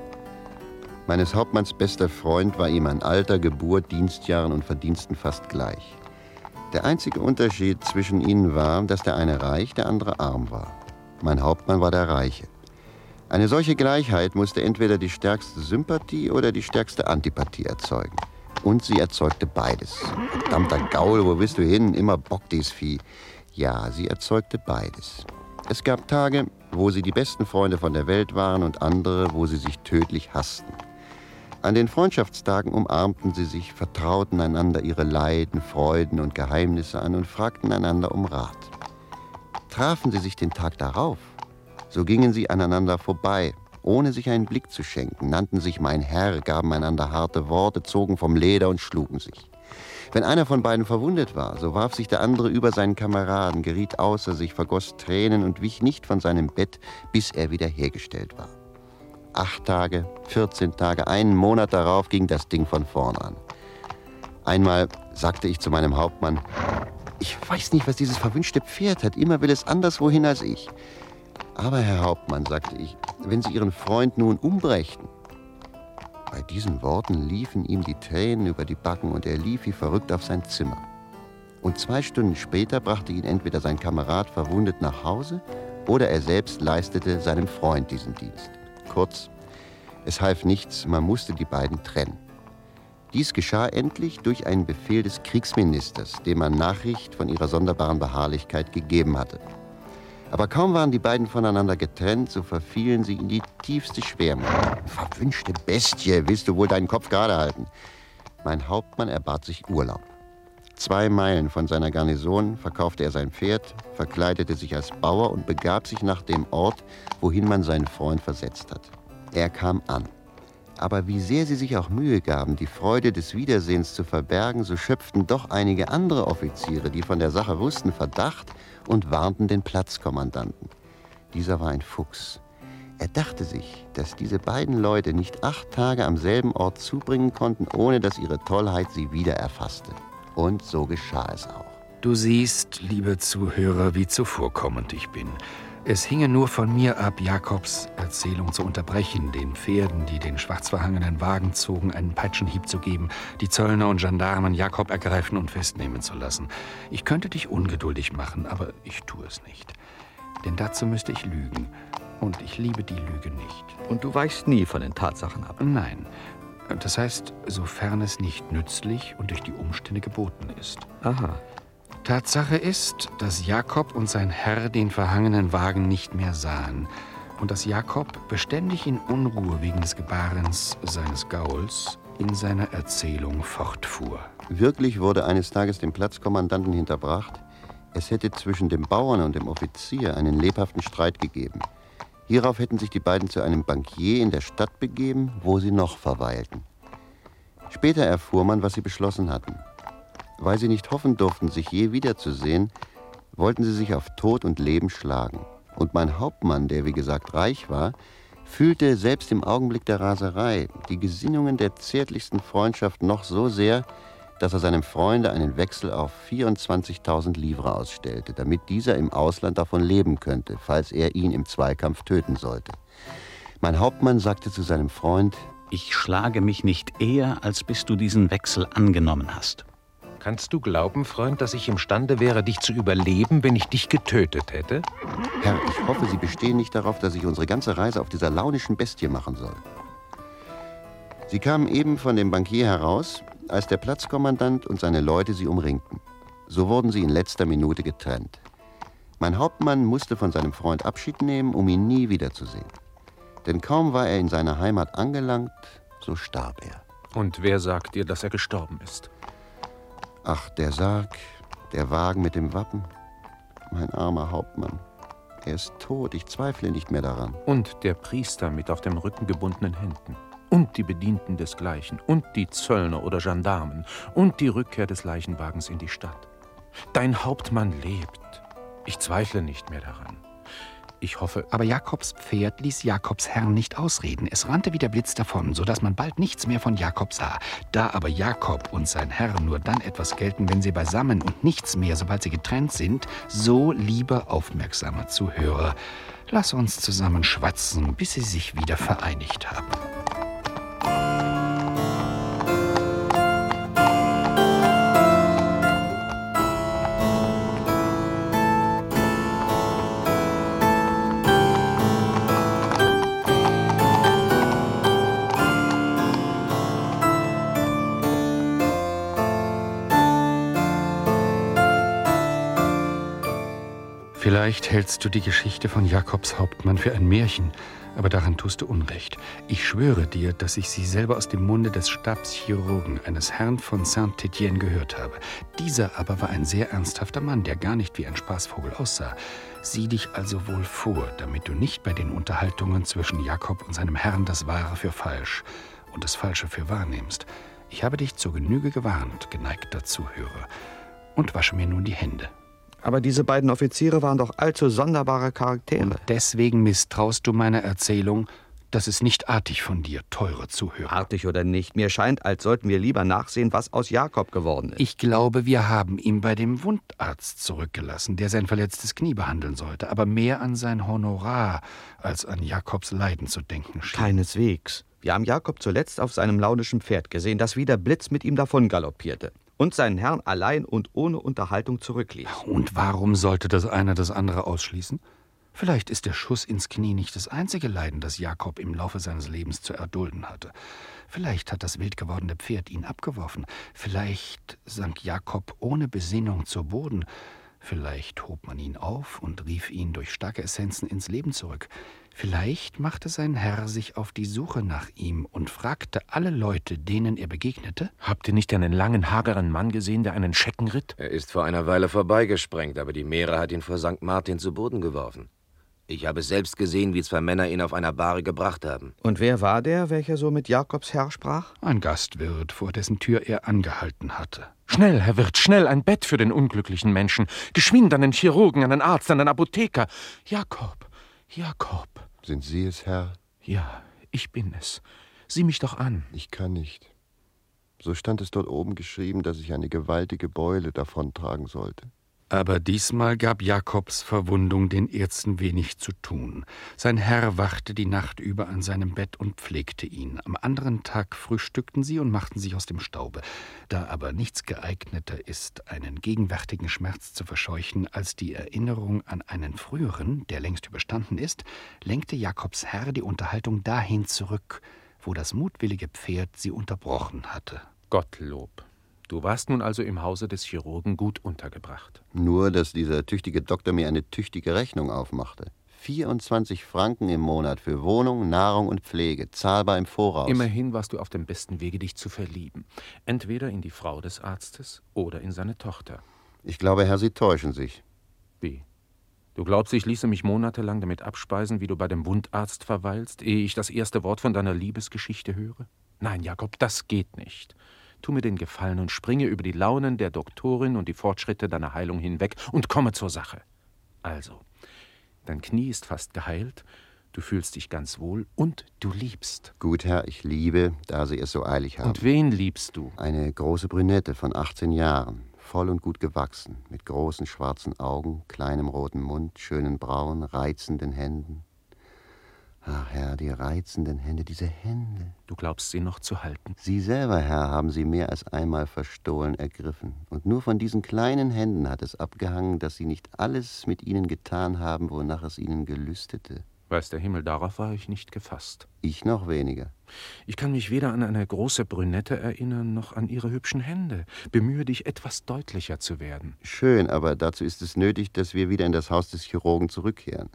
Meines Hauptmanns bester Freund war ihm an Alter, Geburt, Dienstjahren und Verdiensten fast gleich. Der einzige Unterschied zwischen ihnen war, dass der eine reich, der andere arm war. Mein Hauptmann war der Reiche. Eine solche Gleichheit musste entweder die stärkste Sympathie oder die stärkste Antipathie erzeugen. Und sie erzeugte beides. Verdammter Gaul, wo bist du hin? Immer Bock, dies Vieh. Ja, sie erzeugte beides. Es gab Tage, wo sie die besten Freunde von der Welt waren, und andere, wo sie sich tödlich hassten. An den Freundschaftstagen umarmten sie sich, vertrauten einander ihre Leiden, Freuden und Geheimnisse an und fragten einander um Rat. Trafen sie sich den Tag darauf, so gingen sie aneinander vorbei, ohne sich einen Blick zu schenken, nannten sich mein Herr, gaben einander harte Worte, zogen vom Leder und schlugen sich. Wenn einer von beiden verwundet war, so warf sich der andere über seinen Kameraden, geriet außer sich, vergoss Tränen und wich nicht von seinem Bett, bis er wiederhergestellt war. Acht Tage, vierzehn Tage, einen Monat darauf ging das Ding von vorn an. Einmal sagte ich zu meinem Hauptmann: Ich weiß nicht, was dieses verwünschte Pferd hat. Immer will es anderswohin als ich. Aber, Herr Hauptmann, sagte ich, wenn Sie Ihren Freund nun umbrächten. Bei diesen Worten liefen ihm die Tränen über die Backen und er lief wie verrückt auf sein Zimmer. Und zwei Stunden später brachte ihn entweder sein Kamerad verwundet nach Hause oder er selbst leistete seinem Freund diesen Dienst. Kurz, es half nichts, man musste die beiden trennen. Dies geschah endlich durch einen Befehl des Kriegsministers, dem man Nachricht von ihrer sonderbaren Beharrlichkeit gegeben hatte. Aber kaum waren die beiden voneinander getrennt, so verfielen sie in die tiefste Schwermut. Verwünschte Bestie, willst du wohl deinen Kopf gerade halten? Mein Hauptmann erbat sich Urlaub. Zwei Meilen von seiner Garnison verkaufte er sein Pferd, verkleidete sich als Bauer und begab sich nach dem Ort, wohin man seinen Freund versetzt hat. Er kam an. Aber wie sehr sie sich auch Mühe gaben, die Freude des Wiedersehens zu verbergen, so schöpften doch einige andere Offiziere, die von der Sache wussten, Verdacht und warnten den Platzkommandanten. Dieser war ein Fuchs. Er dachte sich, dass diese beiden Leute nicht acht Tage am selben Ort zubringen konnten, ohne dass ihre Tollheit sie wieder erfasste. Und so geschah es auch. Du siehst, liebe Zuhörer, wie zuvorkommend ich bin. Es hinge nur von mir ab, Jakobs Erzählung zu unterbrechen, den Pferden, die den schwarz verhangenen Wagen zogen, einen Peitschenhieb zu geben, die Zöllner und Gendarmen Jakob ergreifen und festnehmen zu lassen. Ich könnte dich ungeduldig machen, aber ich tue es nicht. Denn dazu müsste ich lügen. Und ich liebe die Lüge nicht. Und du weichst nie von den Tatsachen ab? Nein. Das heißt, sofern es nicht nützlich und durch die Umstände geboten ist. Aha. Tatsache ist, dass Jakob und sein Herr den verhangenen Wagen nicht mehr sahen und dass Jakob beständig in Unruhe wegen des Gebarens seines Gauls in seiner Erzählung fortfuhr. Wirklich wurde eines Tages dem Platzkommandanten hinterbracht, es hätte zwischen dem Bauern und dem Offizier einen lebhaften Streit gegeben. Hierauf hätten sich die beiden zu einem Bankier in der Stadt begeben, wo sie noch verweilten. Später erfuhr man, was sie beschlossen hatten. Weil sie nicht hoffen durften, sich je wiederzusehen, wollten sie sich auf Tod und Leben schlagen. Und mein Hauptmann, der wie gesagt reich war, fühlte selbst im Augenblick der Raserei die Gesinnungen der zärtlichsten Freundschaft noch so sehr, dass er seinem Freunde einen Wechsel auf vierundzwanzigtausend Livres ausstellte, damit dieser im Ausland davon leben könnte, falls er ihn im Zweikampf töten sollte. Mein Hauptmann sagte zu seinem Freund: Ich schlage mich nicht eher, als bis du diesen Wechsel angenommen hast. Kannst du glauben, Freund, dass ich imstande wäre, dich zu überleben, wenn ich dich getötet hätte? Herr, ich hoffe, Sie bestehen nicht darauf, dass ich unsere ganze Reise auf dieser launischen Bestie machen soll. Sie kamen eben von dem Bankier heraus, als der Platzkommandant und seine Leute sie umringten. So wurden sie in letzter Minute getrennt. Mein Hauptmann musste von seinem Freund Abschied nehmen, um ihn nie wiederzusehen. Denn kaum war er in seiner Heimat angelangt, so starb er. Und wer sagt dir, dass er gestorben ist? Ach, der Sarg, der Wagen mit dem Wappen. Mein armer Hauptmann. Er ist tot, ich zweifle nicht mehr daran. Und der Priester mit auf dem Rücken gebundenen Händen. Und die Bedienten desgleichen. Und die Zöllner oder Gendarmen. Und die Rückkehr des Leichenwagens in die Stadt. Dein Hauptmann lebt. Ich zweifle nicht mehr daran. Ich hoffe... Aber Jakobs Pferd ließ Jakobs Herrn nicht ausreden. Es rannte wie der Blitz davon, sodass man bald nichts mehr von Jakob sah. Da aber Jakob und sein Herr nur dann etwas gelten, wenn sie beisammen und nichts mehr, sobald sie getrennt sind, so lieber aufmerksamer Zuhörer, lass uns zusammen schwatzen, bis sie sich wieder vereinigt haben. Vielleicht hältst du die Geschichte von Jakobs Hauptmann für ein Märchen, aber daran tust du Unrecht. Ich schwöre dir, dass ich sie selber aus dem Munde des Stabschirurgen, eines Herrn von Saint-Étienne, gehört habe. Dieser aber war ein sehr ernsthafter Mann, der gar nicht wie ein Spaßvogel aussah. Sieh dich also wohl vor, damit du nicht bei den Unterhaltungen zwischen Jakob und seinem Herrn das Wahre für falsch und das Falsche für wahr nimmst. Ich habe dich zur Genüge gewarnt, geneigter Zuhörer, und wasche mir nun die Hände. Aber diese beiden Offiziere waren doch allzu sonderbare Charaktere. Und deswegen misstraust du meiner Erzählung. Das ist nicht artig von dir, teure Zuhörer. Artig oder nicht, mir scheint, als sollten wir lieber nachsehen, was aus Jakob geworden ist. Ich glaube, wir haben ihn bei dem Wundarzt zurückgelassen, der sein verletztes Knie behandeln sollte, aber mehr an sein Honorar als an Jakobs Leiden zu denken schien. Keineswegs. Wir haben Jakob zuletzt auf seinem launischen Pferd gesehen, das wie der Blitz mit ihm davon galoppierte und seinen Herrn allein und ohne Unterhaltung zurückließ. Und warum sollte das eine das andere ausschließen? Vielleicht ist der Schuss ins Knie nicht das einzige Leiden, das Jakob im Laufe seines Lebens zu erdulden hatte. Vielleicht hat das wild gewordene Pferd ihn abgeworfen. Vielleicht sank Jakob ohne Besinnung zu Boden. Vielleicht hob man ihn auf und rief ihn durch starke Essenzen ins Leben zurück. Vielleicht machte sein Herr sich auf die Suche nach ihm und fragte alle Leute, denen er begegnete: Habt ihr nicht einen langen, hageren Mann gesehen, der einen Schecken ritt? Er ist vor einer Weile vorbeigesprengt, aber die Meere hat ihn vor Sankt Martin zu Boden geworfen. Ich habe selbst gesehen, wie zwei Männer ihn auf einer Bahre gebracht haben. Und wer war der, welcher so mit Jakobs Herr sprach? Ein Gastwirt, vor dessen Tür er angehalten hatte. Schnell, Herr Wirt, schnell, ein Bett für den unglücklichen Menschen. Geschwind einen Chirurgen, einen Arzt, einen Apotheker. Jakob, Jakob. Sind Sie es, Herr? Ja, ich bin es. Sieh mich doch an. Ich kann nicht. So stand es dort oben geschrieben, dass ich eine gewaltige Beule davontragen sollte. Aber diesmal gab Jakobs Verwundung den Ärzten wenig zu tun. Sein Herr wachte die Nacht über an seinem Bett und pflegte ihn. Am anderen Tag frühstückten sie und machten sich aus dem Staube. Da aber nichts geeigneter ist, einen gegenwärtigen Schmerz zu verscheuchen, als die Erinnerung an einen früheren, der längst überstanden ist, lenkte Jakobs Herr die Unterhaltung dahin zurück, wo das mutwillige Pferd sie unterbrochen hatte. Gottlob. Du warst nun also im Hause des Chirurgen gut untergebracht. Nur, dass dieser tüchtige Doktor mir eine tüchtige Rechnung aufmachte. vierundzwanzig Franken im Monat für Wohnung, Nahrung und Pflege, zahlbar im Voraus. Immerhin warst du auf dem besten Wege, dich zu verlieben. Entweder in die Frau des Arztes oder in seine Tochter. Ich glaube, Herr, Sie täuschen sich. Wie? Du glaubst, ich ließe mich monatelang damit abspeisen, wie du bei dem Wundarzt verweilst, ehe ich das erste Wort von deiner Liebesgeschichte höre? Nein, Jakob, das geht nicht. Tu mir den Gefallen und springe über die Launen der Doktorin und die Fortschritte deiner Heilung hinweg und komme zur Sache. Also, dein Knie ist fast geheilt, du fühlst dich ganz wohl und du liebst. Gut, Herr, ich liebe, da Sie es so eilig haben. Und wen liebst du? Eine große Brünette von achtzehn Jahren, voll und gut gewachsen, mit großen schwarzen Augen, kleinem roten Mund, schönen Brauen, reizenden Händen. Ach, Herr, die reizenden Hände, diese Hände. Du glaubst, sie noch zu halten? Sie selber, Herr, haben sie mehr als einmal verstohlen ergriffen. Und nur von diesen kleinen Händen hat es abgehangen, dass sie nicht alles mit ihnen getan haben, wonach es ihnen gelüstete. Weiß der Himmel, darauf war ich nicht gefasst. Ich noch weniger. Ich kann mich weder an eine große Brünette erinnern, noch an ihre hübschen Hände. Bemühe dich, etwas deutlicher zu werden. Schön, aber dazu ist es nötig, dass wir wieder in das Haus des Chirurgen zurückkehren.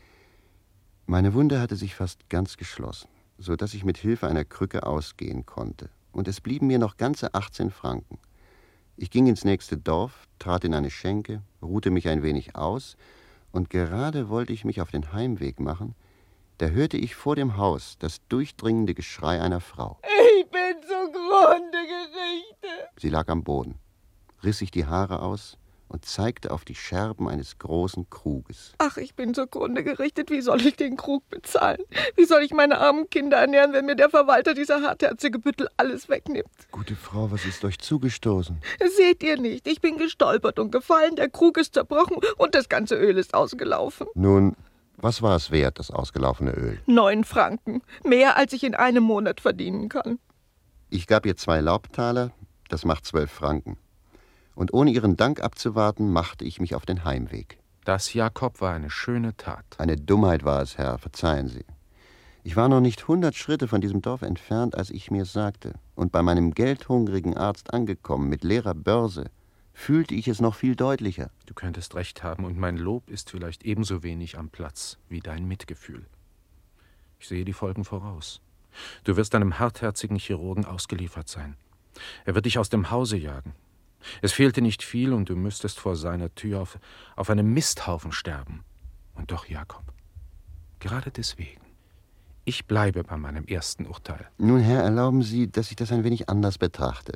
Meine Wunde hatte sich fast ganz geschlossen, so dass ich mit Hilfe einer Krücke ausgehen konnte. Und es blieben mir noch ganze achtzehn Franken. Ich ging ins nächste Dorf, trat in eine Schenke, ruhte mich ein wenig aus, und gerade wollte ich mich auf den Heimweg machen, da hörte ich vor dem Haus das durchdringende Geschrei einer Frau. Ich bin zugrunde gerichtet. Sie lag am Boden, riss sich die Haare aus und zeigte auf die Scherben eines großen Kruges. Ach, ich bin zugrunde gerichtet. Wie soll ich den Krug bezahlen? Wie soll ich meine armen Kinder ernähren, wenn mir der Verwalter dieser hartherzige Büttel alles wegnimmt? Gute Frau, was ist euch zugestoßen? Seht ihr nicht? Ich bin gestolpert und gefallen, der Krug ist zerbrochen und das ganze Öl ist ausgelaufen. Nun, was war es wert, das ausgelaufene Öl? Neun Franken. Mehr, als ich in einem Monat verdienen kann. Ich gab ihr zwei Laubtaler, das macht zwölf Franken. Und ohne ihren Dank abzuwarten, machte ich mich auf den Heimweg. Das, Jakob, war eine schöne Tat. Eine Dummheit war es, Herr, verzeihen Sie. Ich war noch nicht hundert Schritte von diesem Dorf entfernt, als ich mir's sagte. Und bei meinem geldhungrigen Arzt angekommen, mit leerer Börse, fühlte ich es noch viel deutlicher. Du könntest recht haben, und mein Lob ist vielleicht ebenso wenig am Platz wie dein Mitgefühl. Ich sehe die Folgen voraus. Du wirst einem hartherzigen Chirurgen ausgeliefert sein. Er wird dich aus dem Hause jagen. Es fehlte nicht viel, und du müsstest vor seiner Tür auf, auf einem Misthaufen sterben. Und doch, Jakob, gerade deswegen, ich bleibe bei meinem ersten Urteil. Nun, Herr, erlauben Sie, dass ich das ein wenig anders betrachte.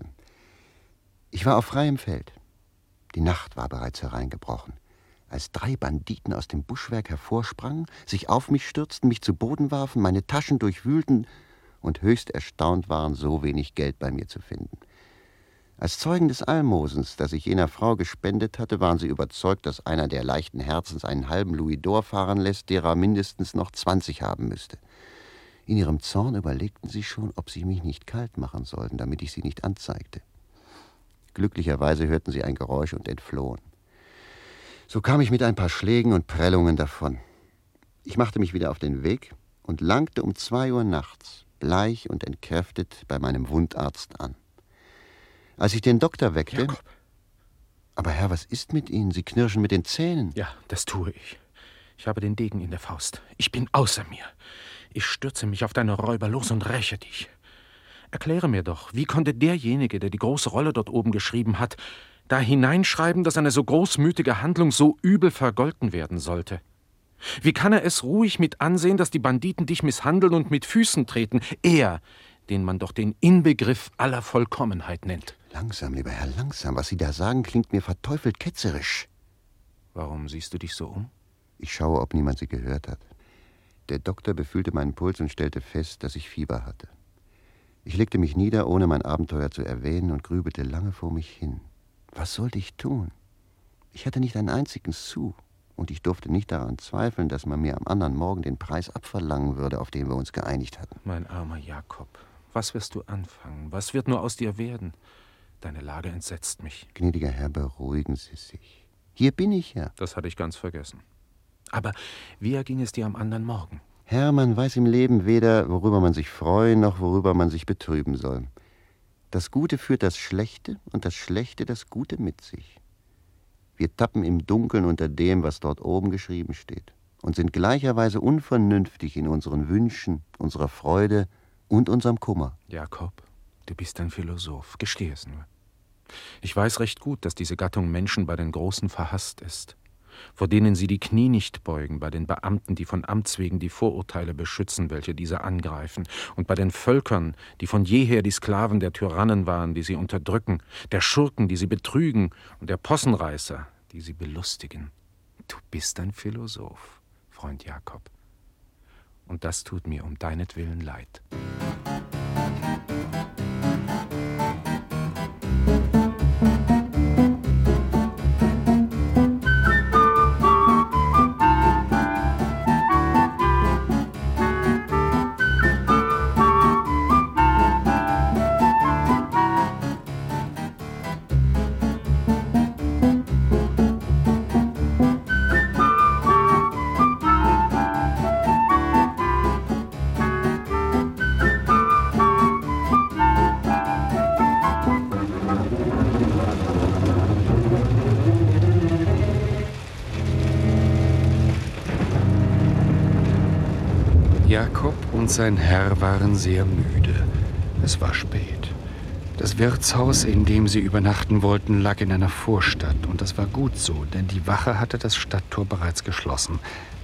Ich war auf freiem Feld. Die Nacht war bereits hereingebrochen, als drei Banditen aus dem Buschwerk hervorsprangen, sich auf mich stürzten, mich zu Boden warfen, meine Taschen durchwühlten und höchst erstaunt waren, so wenig Geld bei mir zu finden. Als Zeugen des Almosens, das ich jener Frau gespendet hatte, waren sie überzeugt, dass einer der leichten Herzens einen halben Louis d'Or fahren lässt, derer mindestens noch zwanzig haben müsste. In ihrem Zorn überlegten sie schon, ob sie mich nicht kalt machen sollten, damit ich sie nicht anzeigte. Glücklicherweise hörten sie ein Geräusch und entflohen. So kam ich mit ein paar Schlägen und Prellungen davon. Ich machte mich wieder auf den Weg und langte um zwei Uhr nachts, bleich und entkräftet, bei meinem Wundarzt an. Als ich den Doktor weckte... Jakob. Aber Herr, was ist mit Ihnen? Sie knirschen mit den Zähnen. Ja, das tue ich. Ich habe den Degen in der Faust. Ich bin außer mir. Ich stürze mich auf deine Räuber los und räche dich. Erkläre mir doch, wie konnte derjenige, der die große Rolle dort oben geschrieben hat, da hineinschreiben, dass eine so großmütige Handlung so übel vergolten werden sollte? Wie kann er es ruhig mit ansehen, dass die Banditen dich misshandeln und mit Füßen treten? Er, den man doch den Inbegriff aller Vollkommenheit nennt. Langsam, lieber Herr, langsam. Was Sie da sagen, klingt mir verteufelt ketzerisch. Warum siehst du dich so um? Ich schaue, ob niemand Sie gehört hat. Der Doktor befühlte meinen Puls und stellte fest, dass ich Fieber hatte. Ich legte mich nieder, ohne mein Abenteuer zu erwähnen, und grübelte lange vor mich hin. Was sollte ich tun? Ich hatte nicht einen einzigen Sou, und ich durfte nicht daran zweifeln, dass man mir am anderen Morgen den Preis abverlangen würde, auf den wir uns geeinigt hatten. Mein armer Jakob, was wirst du anfangen? Was wird nur aus dir werden? Deine Lage entsetzt mich. Gnädiger Herr, beruhigen Sie sich. Hier bin ich ja. Das hatte ich ganz vergessen. Aber wie erging es dir am anderen Morgen? Herr, man weiß im Leben weder, worüber man sich freuen, noch worüber man sich betrüben soll. Das Gute führt das Schlechte und das Schlechte das Gute mit sich. Wir tappen im Dunkeln unter dem, was dort oben geschrieben steht, und sind gleicherweise unvernünftig in unseren Wünschen, unserer Freude und unserem Kummer. Jakob, du bist ein Philosoph, gesteh es nur. Ich weiß recht gut, dass diese Gattung Menschen bei den Großen verhasst ist, vor denen sie die Knie nicht beugen, bei den Beamten, die von Amts wegen die Vorurteile beschützen, welche diese angreifen, und bei den Völkern, die von jeher die Sklaven der Tyrannen waren, die sie unterdrücken, der Schurken, die sie betrügen, und der Possenreißer, die sie belustigen. Du bist ein Philosoph, Freund Jakob. Und das tut mir um deinetwillen leid. Jakob und sein Herr waren sehr müde. Es war spät. Das Wirtshaus, in dem sie übernachten wollten, lag in einer Vorstadt. Und das war gut so, denn die Wache hatte das Stadttor bereits geschlossen.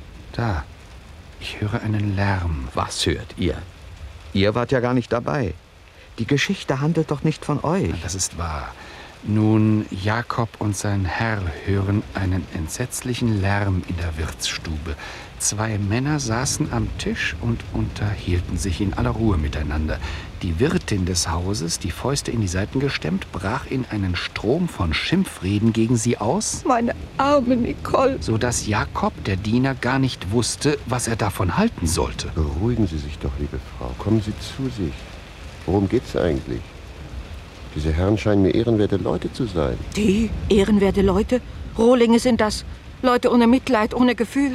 Da, ich höre einen Lärm. Was hört ihr? Ihr wart ja gar nicht dabei. Die Geschichte handelt doch nicht von euch. Das ist wahr. Nun, Jakob und sein Herr hören einen entsetzlichen Lärm in der Wirtsstube. Zwei Männer saßen am Tisch und unterhielten sich in aller Ruhe miteinander. Die Wirtin des Hauses, die Fäuste in die Seiten gestemmt, brach in einen Strom von Schimpfreden gegen sie aus. Meine arme Nicole. So dass Jakob, der Diener, gar nicht wusste, was er davon halten sollte. Beruhigen Sie sich doch, liebe Frau. Kommen Sie zu sich. Worum geht's eigentlich? Diese Herren scheinen mir ehrenwerte Leute zu sein. Die ehrenwerte Leute? Rohlinge sind das. Leute ohne Mitleid, ohne Gefühl.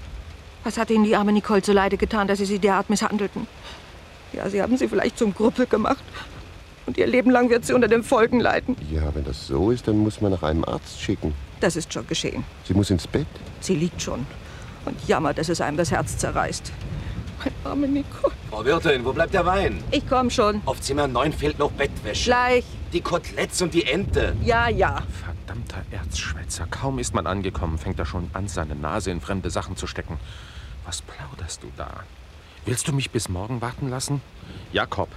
Was hat Ihnen die arme Nicole zu Leide getan, dass Sie sie derart misshandelten? Ja, Sie haben sie vielleicht zum Gruppel gemacht. Und ihr Leben lang wird sie unter den Folgen leiden. Ja, wenn das so ist, dann muss man nach einem Arzt schicken. Das ist schon geschehen. Sie muss ins Bett? Sie liegt schon und jammert, dass es einem das Herz zerreißt. Meine arme Nicole. Frau Wirtin, wo bleibt der Wein? Ich komm schon. Auf Zimmer neun fehlt noch Bettwäsche. Gleich. Die Koteletts und die Ente. Ja, ja. Verdammter Erzschwätzer. Kaum ist man angekommen, fängt er schon an, seine Nase in fremde Sachen zu stecken. Was plauderst du da? Willst du mich bis morgen warten lassen? Jakob.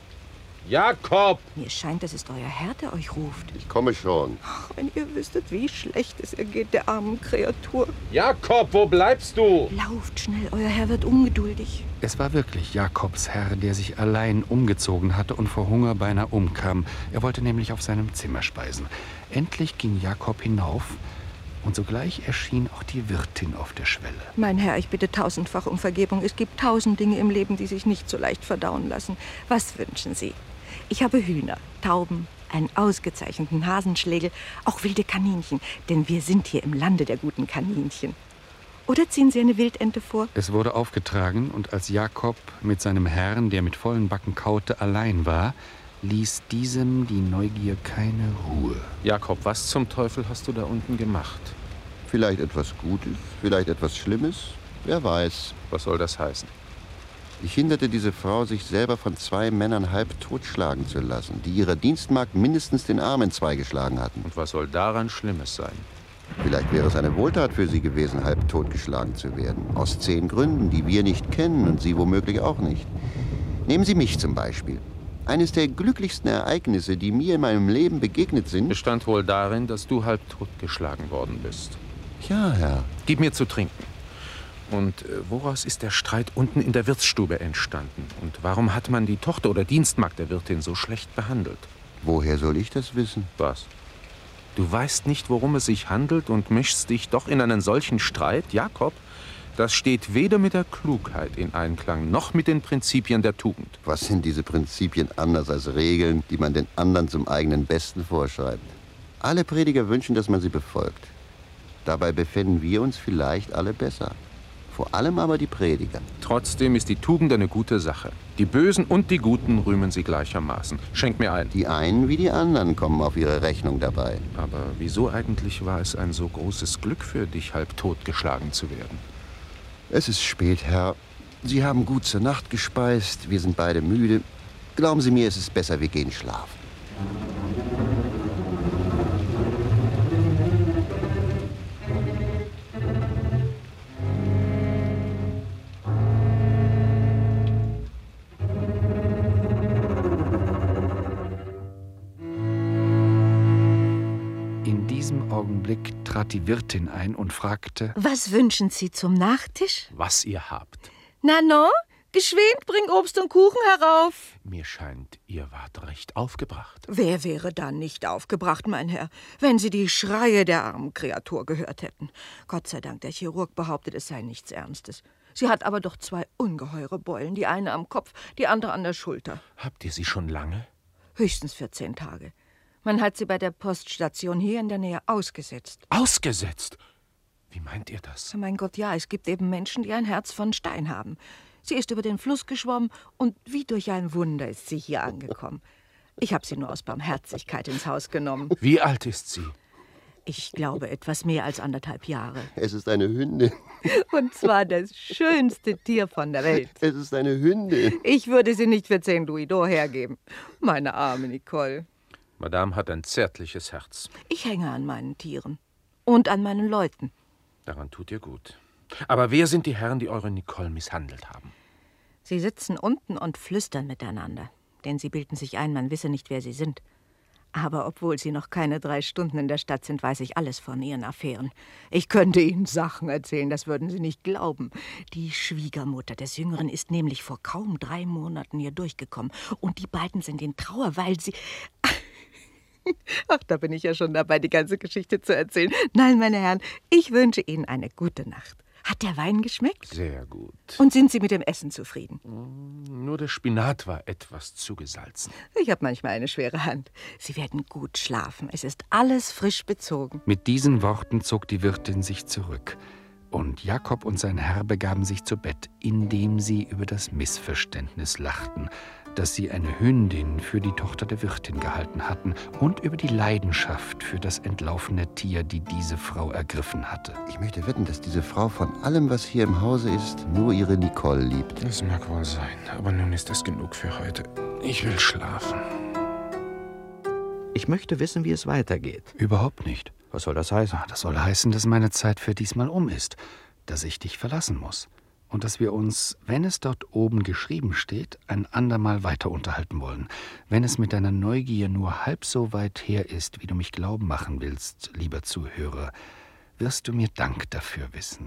Jakob! Mir scheint, das ist euer Herr, der euch ruft. Ich komme schon. Ach, wenn ihr wüsstet, wie schlecht es ihr geht, der armen Kreatur. Jakob, wo bleibst du? Lauft schnell, euer Herr wird ungeduldig. Es war wirklich Jakobs Herr, der sich allein umgezogen hatte und vor Hunger beinahe umkam. Er wollte nämlich auf seinem Zimmer speisen. Endlich ging Jakob hinauf, und sogleich erschien auch die Wirtin auf der Schwelle. Mein Herr, ich bitte tausendfach um Vergebung. Es gibt tausend Dinge im Leben, die sich nicht so leicht verdauen lassen. Was wünschen Sie? Ich habe Hühner, Tauben, einen ausgezeichneten Hasenschlegel, auch wilde Kaninchen, denn wir sind hier im Lande der guten Kaninchen. Oder ziehen Sie eine Wildente vor? Es wurde aufgetragen, und als Jakob mit seinem Herrn, der mit vollen Backen kaute, allein war, ließ diesem die Neugier keine Ruhe. Jakob, was zum Teufel hast du da unten gemacht? Vielleicht etwas Gutes, vielleicht etwas Schlimmes. Wer weiß. Was soll das heißen? Ich hinderte diese Frau, sich selber von zwei Männern halb totschlagen zu lassen, die ihrer Dienstmagd mindestens den Arm entzwei geschlagen hatten. Und was soll daran Schlimmes sein? Vielleicht wäre es eine Wohltat für Sie gewesen, halb totgeschlagen zu werden. Aus zehn Gründen, die wir nicht kennen und Sie womöglich auch nicht. Nehmen Sie mich zum Beispiel. Eines der glücklichsten Ereignisse, die mir in meinem Leben begegnet sind, bestand wohl darin, dass du halb totgeschlagen worden bist. Ja, Herr. Gib mir zu trinken. Und äh, woraus ist der Streit unten in der Wirtsstube entstanden? Und warum hat man die Tochter oder Dienstmagd der Wirtin so schlecht behandelt? Woher soll ich das wissen? Was? Du weißt nicht, worum es sich handelt und mischst dich doch in einen solchen Streit, Jakob? Das steht weder mit der Klugheit in Einklang, noch mit den Prinzipien der Tugend. Was sind diese Prinzipien anders als Regeln, die man den anderen zum eigenen Besten vorschreibt? Alle Prediger wünschen, dass man sie befolgt. Dabei befinden wir uns vielleicht alle besser. Vor allem aber die Prediger. Trotzdem ist die Tugend eine gute Sache. Die Bösen und die Guten rühmen sie gleichermaßen. Schenk mir ein. Die einen wie die anderen kommen auf ihre Rechnung dabei. Aber wieso eigentlich war es ein so großes Glück für dich, halb totgeschlagen zu werden? Es ist spät, Herr. Sie haben gut zur Nacht gespeist. Wir sind beide müde. Glauben Sie mir, es ist besser, wir gehen schlafen. In diesem Augenblick trat die Wirtin ein und fragte: Was wünschen Sie zum Nachtisch? Was ihr habt. Na no, geschwind, bring Obst und Kuchen herauf. Mir scheint, ihr wart recht aufgebracht. Wer wäre dann nicht aufgebracht, mein Herr, wenn Sie die Schreie der armen Kreatur gehört hätten? Gott sei Dank, der Chirurg behauptet, es sei nichts Ernstes. Sie hat aber doch zwei ungeheure Beulen, die eine am Kopf, die andere an der Schulter. Habt ihr sie schon lange? Höchstens vierzehn Tage. Man hat sie bei der Poststation hier in der Nähe ausgesetzt. Ausgesetzt? Wie meint ihr das? Mein Gott, ja, es gibt eben Menschen, die ein Herz von Stein haben. Sie ist über den Fluss geschwommen und wie durch ein Wunder ist sie hier angekommen. Ich habe sie nur aus Barmherzigkeit ins Haus genommen. Wie alt ist sie? Ich glaube, etwas mehr als anderthalb Jahre. Es ist eine Hündin. Und zwar das schönste Tier von der Welt. Es ist eine Hündin. Ich würde sie nicht für zehn Louis d'Or hergeben. Meine arme Nicole. Madame hat ein zärtliches Herz. Ich hänge an meinen Tieren. Und an meinen Leuten. Daran tut ihr gut. Aber wer sind die Herren, die eure Nicole misshandelt haben? Sie sitzen unten und flüstern miteinander. Denn sie bilden sich ein, man wisse nicht, wer sie sind. Aber obwohl sie noch keine drei Stunden in der Stadt sind, weiß ich alles von ihren Affären. Ich könnte Ihnen Sachen erzählen, das würden Sie nicht glauben. Die Schwiegermutter des Jüngeren ist nämlich vor kaum drei Monaten hier durchgekommen. Und die beiden sind in Trauer, weil sie... Ach, da bin ich ja schon dabei, die ganze Geschichte zu erzählen. Nein, meine Herren, ich wünsche Ihnen eine gute Nacht. Hat der Wein geschmeckt? Sehr gut. Und sind Sie mit dem Essen zufrieden? Nur der Spinat war etwas zu gesalzen. Ich habe manchmal eine schwere Hand. Sie werden gut schlafen. Es ist alles frisch bezogen. Mit diesen Worten zog die Wirtin sich zurück. Und Jakob und sein Herr begaben sich zu Bett, indem sie über das Missverständnis lachten, dass sie eine Hündin für die Tochter der Wirtin gehalten hatten und über die Leidenschaft für das entlaufene Tier, die diese Frau ergriffen hatte. Ich möchte wetten, dass diese Frau von allem, was hier im Hause ist, nur ihre Nicole liebt. Das mag wohl sein, aber nun ist es genug für heute. Ich will schlafen. Ich möchte wissen, wie es weitergeht. Überhaupt nicht. Was soll das heißen? Das soll heißen, dass meine Zeit für diesmal um ist, dass ich dich verlassen muss. Und dass wir uns, wenn es dort oben geschrieben steht, ein andermal weiter unterhalten wollen. Wenn es mit deiner Neugier nur halb so weit her ist, wie du mich glauben machen willst, lieber Zuhörer, wirst du mir Dank dafür wissen.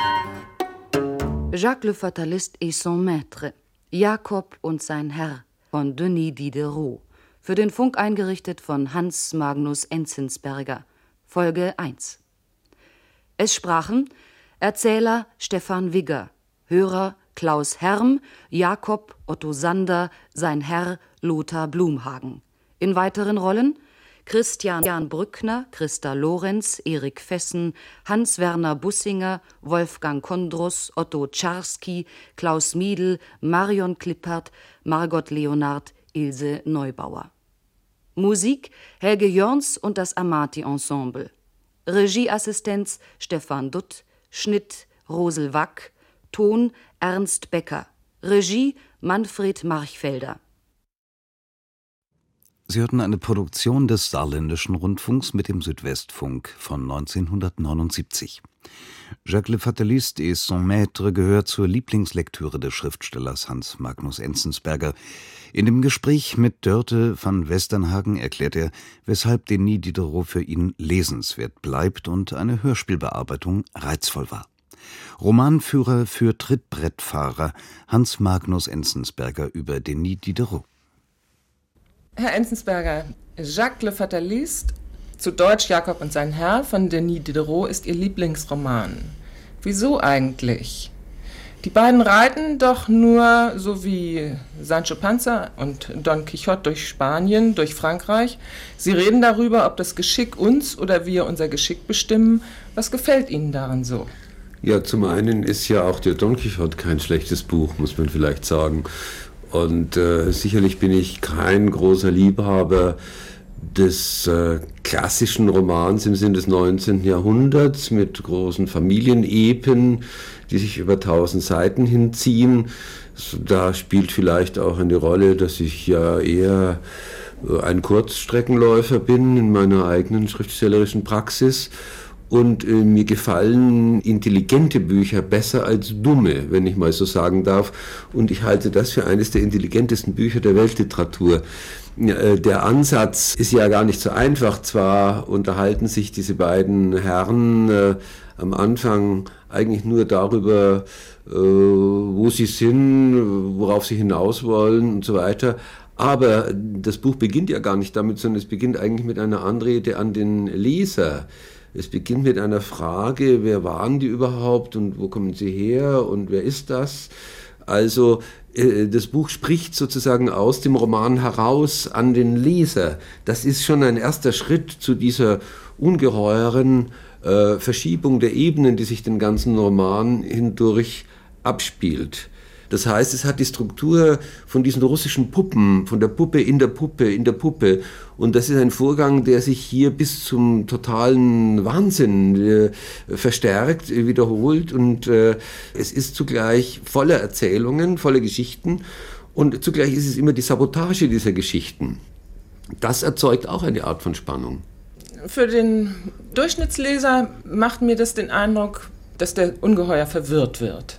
Jacques le Fataliste et son Maître, Jakob und sein Herr, von Denis Diderot, für den Funk eingerichtet von Hans Magnus Enzensberger, Folge eins. Es sprachen Erzähler Stefan Wigger, Hörer Klaus Herm, Jakob Otto Sander, sein Herr Lothar Blumhagen. In weiteren Rollen Christian Jan Brückner, Christa Lorenz, Erik Fessen, Hans-Werner Bussinger, Wolfgang Kondrus, Otto Czarski, Klaus Miedl, Marion Klippert, Margot Leonard, Ilse Neubauer. Musik Helge Jörns und das Amati-Ensemble. Regieassistenz Stefan Dutt, Schnitt Rosel Wack, Ton Ernst Becker, Regie Manfred Marchfelder. Sie hörten eine Produktion des Saarländischen Rundfunks mit dem Südwestfunk von neunzehnhundertneunundsiebzig. Jacques Le Fataliste et son Maître gehört zur Lieblingslektüre des Schriftstellers Hans Magnus Enzensberger. In dem Gespräch mit Dörte van Westernhagen erklärt er, weshalb Denis Diderot für ihn lesenswert bleibt und eine Hörspielbearbeitung reizvoll war. Romanführer für Trittbrettfahrer Hans Magnus Enzensberger über Denis Diderot. Herr Enzensberger, Jacques Le Fataliste, zu Deutsch Jakob und sein Herr von Denis Diderot, ist Ihr Lieblingsroman. Wieso eigentlich? Die beiden reiten doch nur, so wie Sancho Panza und Don Quixote durch Spanien, durch Frankreich. Sie reden darüber, ob das Geschick uns oder wir unser Geschick bestimmen. Was gefällt Ihnen daran so? Ja, zum einen ist ja auch der Don Quixote kein schlechtes Buch, muss man vielleicht sagen. Und äh, sicherlich bin ich kein großer Liebhaber des äh, klassischen Romans im Sinn des neunzehnten Jahrhunderts mit großen Familienepen, die sich über tausend Seiten hinziehen. Da spielt vielleicht auch eine Rolle, dass ich ja eher ein Kurzstreckenläufer bin in meiner eigenen schriftstellerischen Praxis. Und äh, mir gefallen intelligente Bücher besser als dumme, wenn ich mal so sagen darf. Und ich halte das für eines der intelligentesten Bücher der Weltliteratur. Äh, der Ansatz ist ja gar nicht so einfach. Zwar unterhalten sich diese beiden Herren äh, am Anfang eigentlich nur darüber, äh, wo sie sind, worauf sie hinaus wollen und so weiter. Aber das Buch beginnt ja gar nicht damit, sondern es beginnt eigentlich mit einer Anrede an den Leser. Es beginnt mit einer Frage, wer waren die überhaupt und wo kommen sie her und wer ist das? Also äh, das Buch spricht sozusagen aus dem Roman heraus an den Leser. Das ist schon ein erster Schritt zu dieser ungeheuren äh, Verschiebung der Ebenen, die sich den ganzen Roman hindurch abspielt. Das heißt, es hat die Struktur von diesen russischen Puppen, von der Puppe in der Puppe, in der Puppe. Und das ist ein Vorgang, der sich hier bis zum totalen Wahnsinn äh, verstärkt, äh, wiederholt. Und äh, es ist zugleich voller Erzählungen, voller Geschichten. Und zugleich ist es immer die Sabotage dieser Geschichten. Das erzeugt auch eine Art von Spannung. Für den Durchschnittsleser macht mir das den Eindruck, dass der ungeheuer verwirrt wird.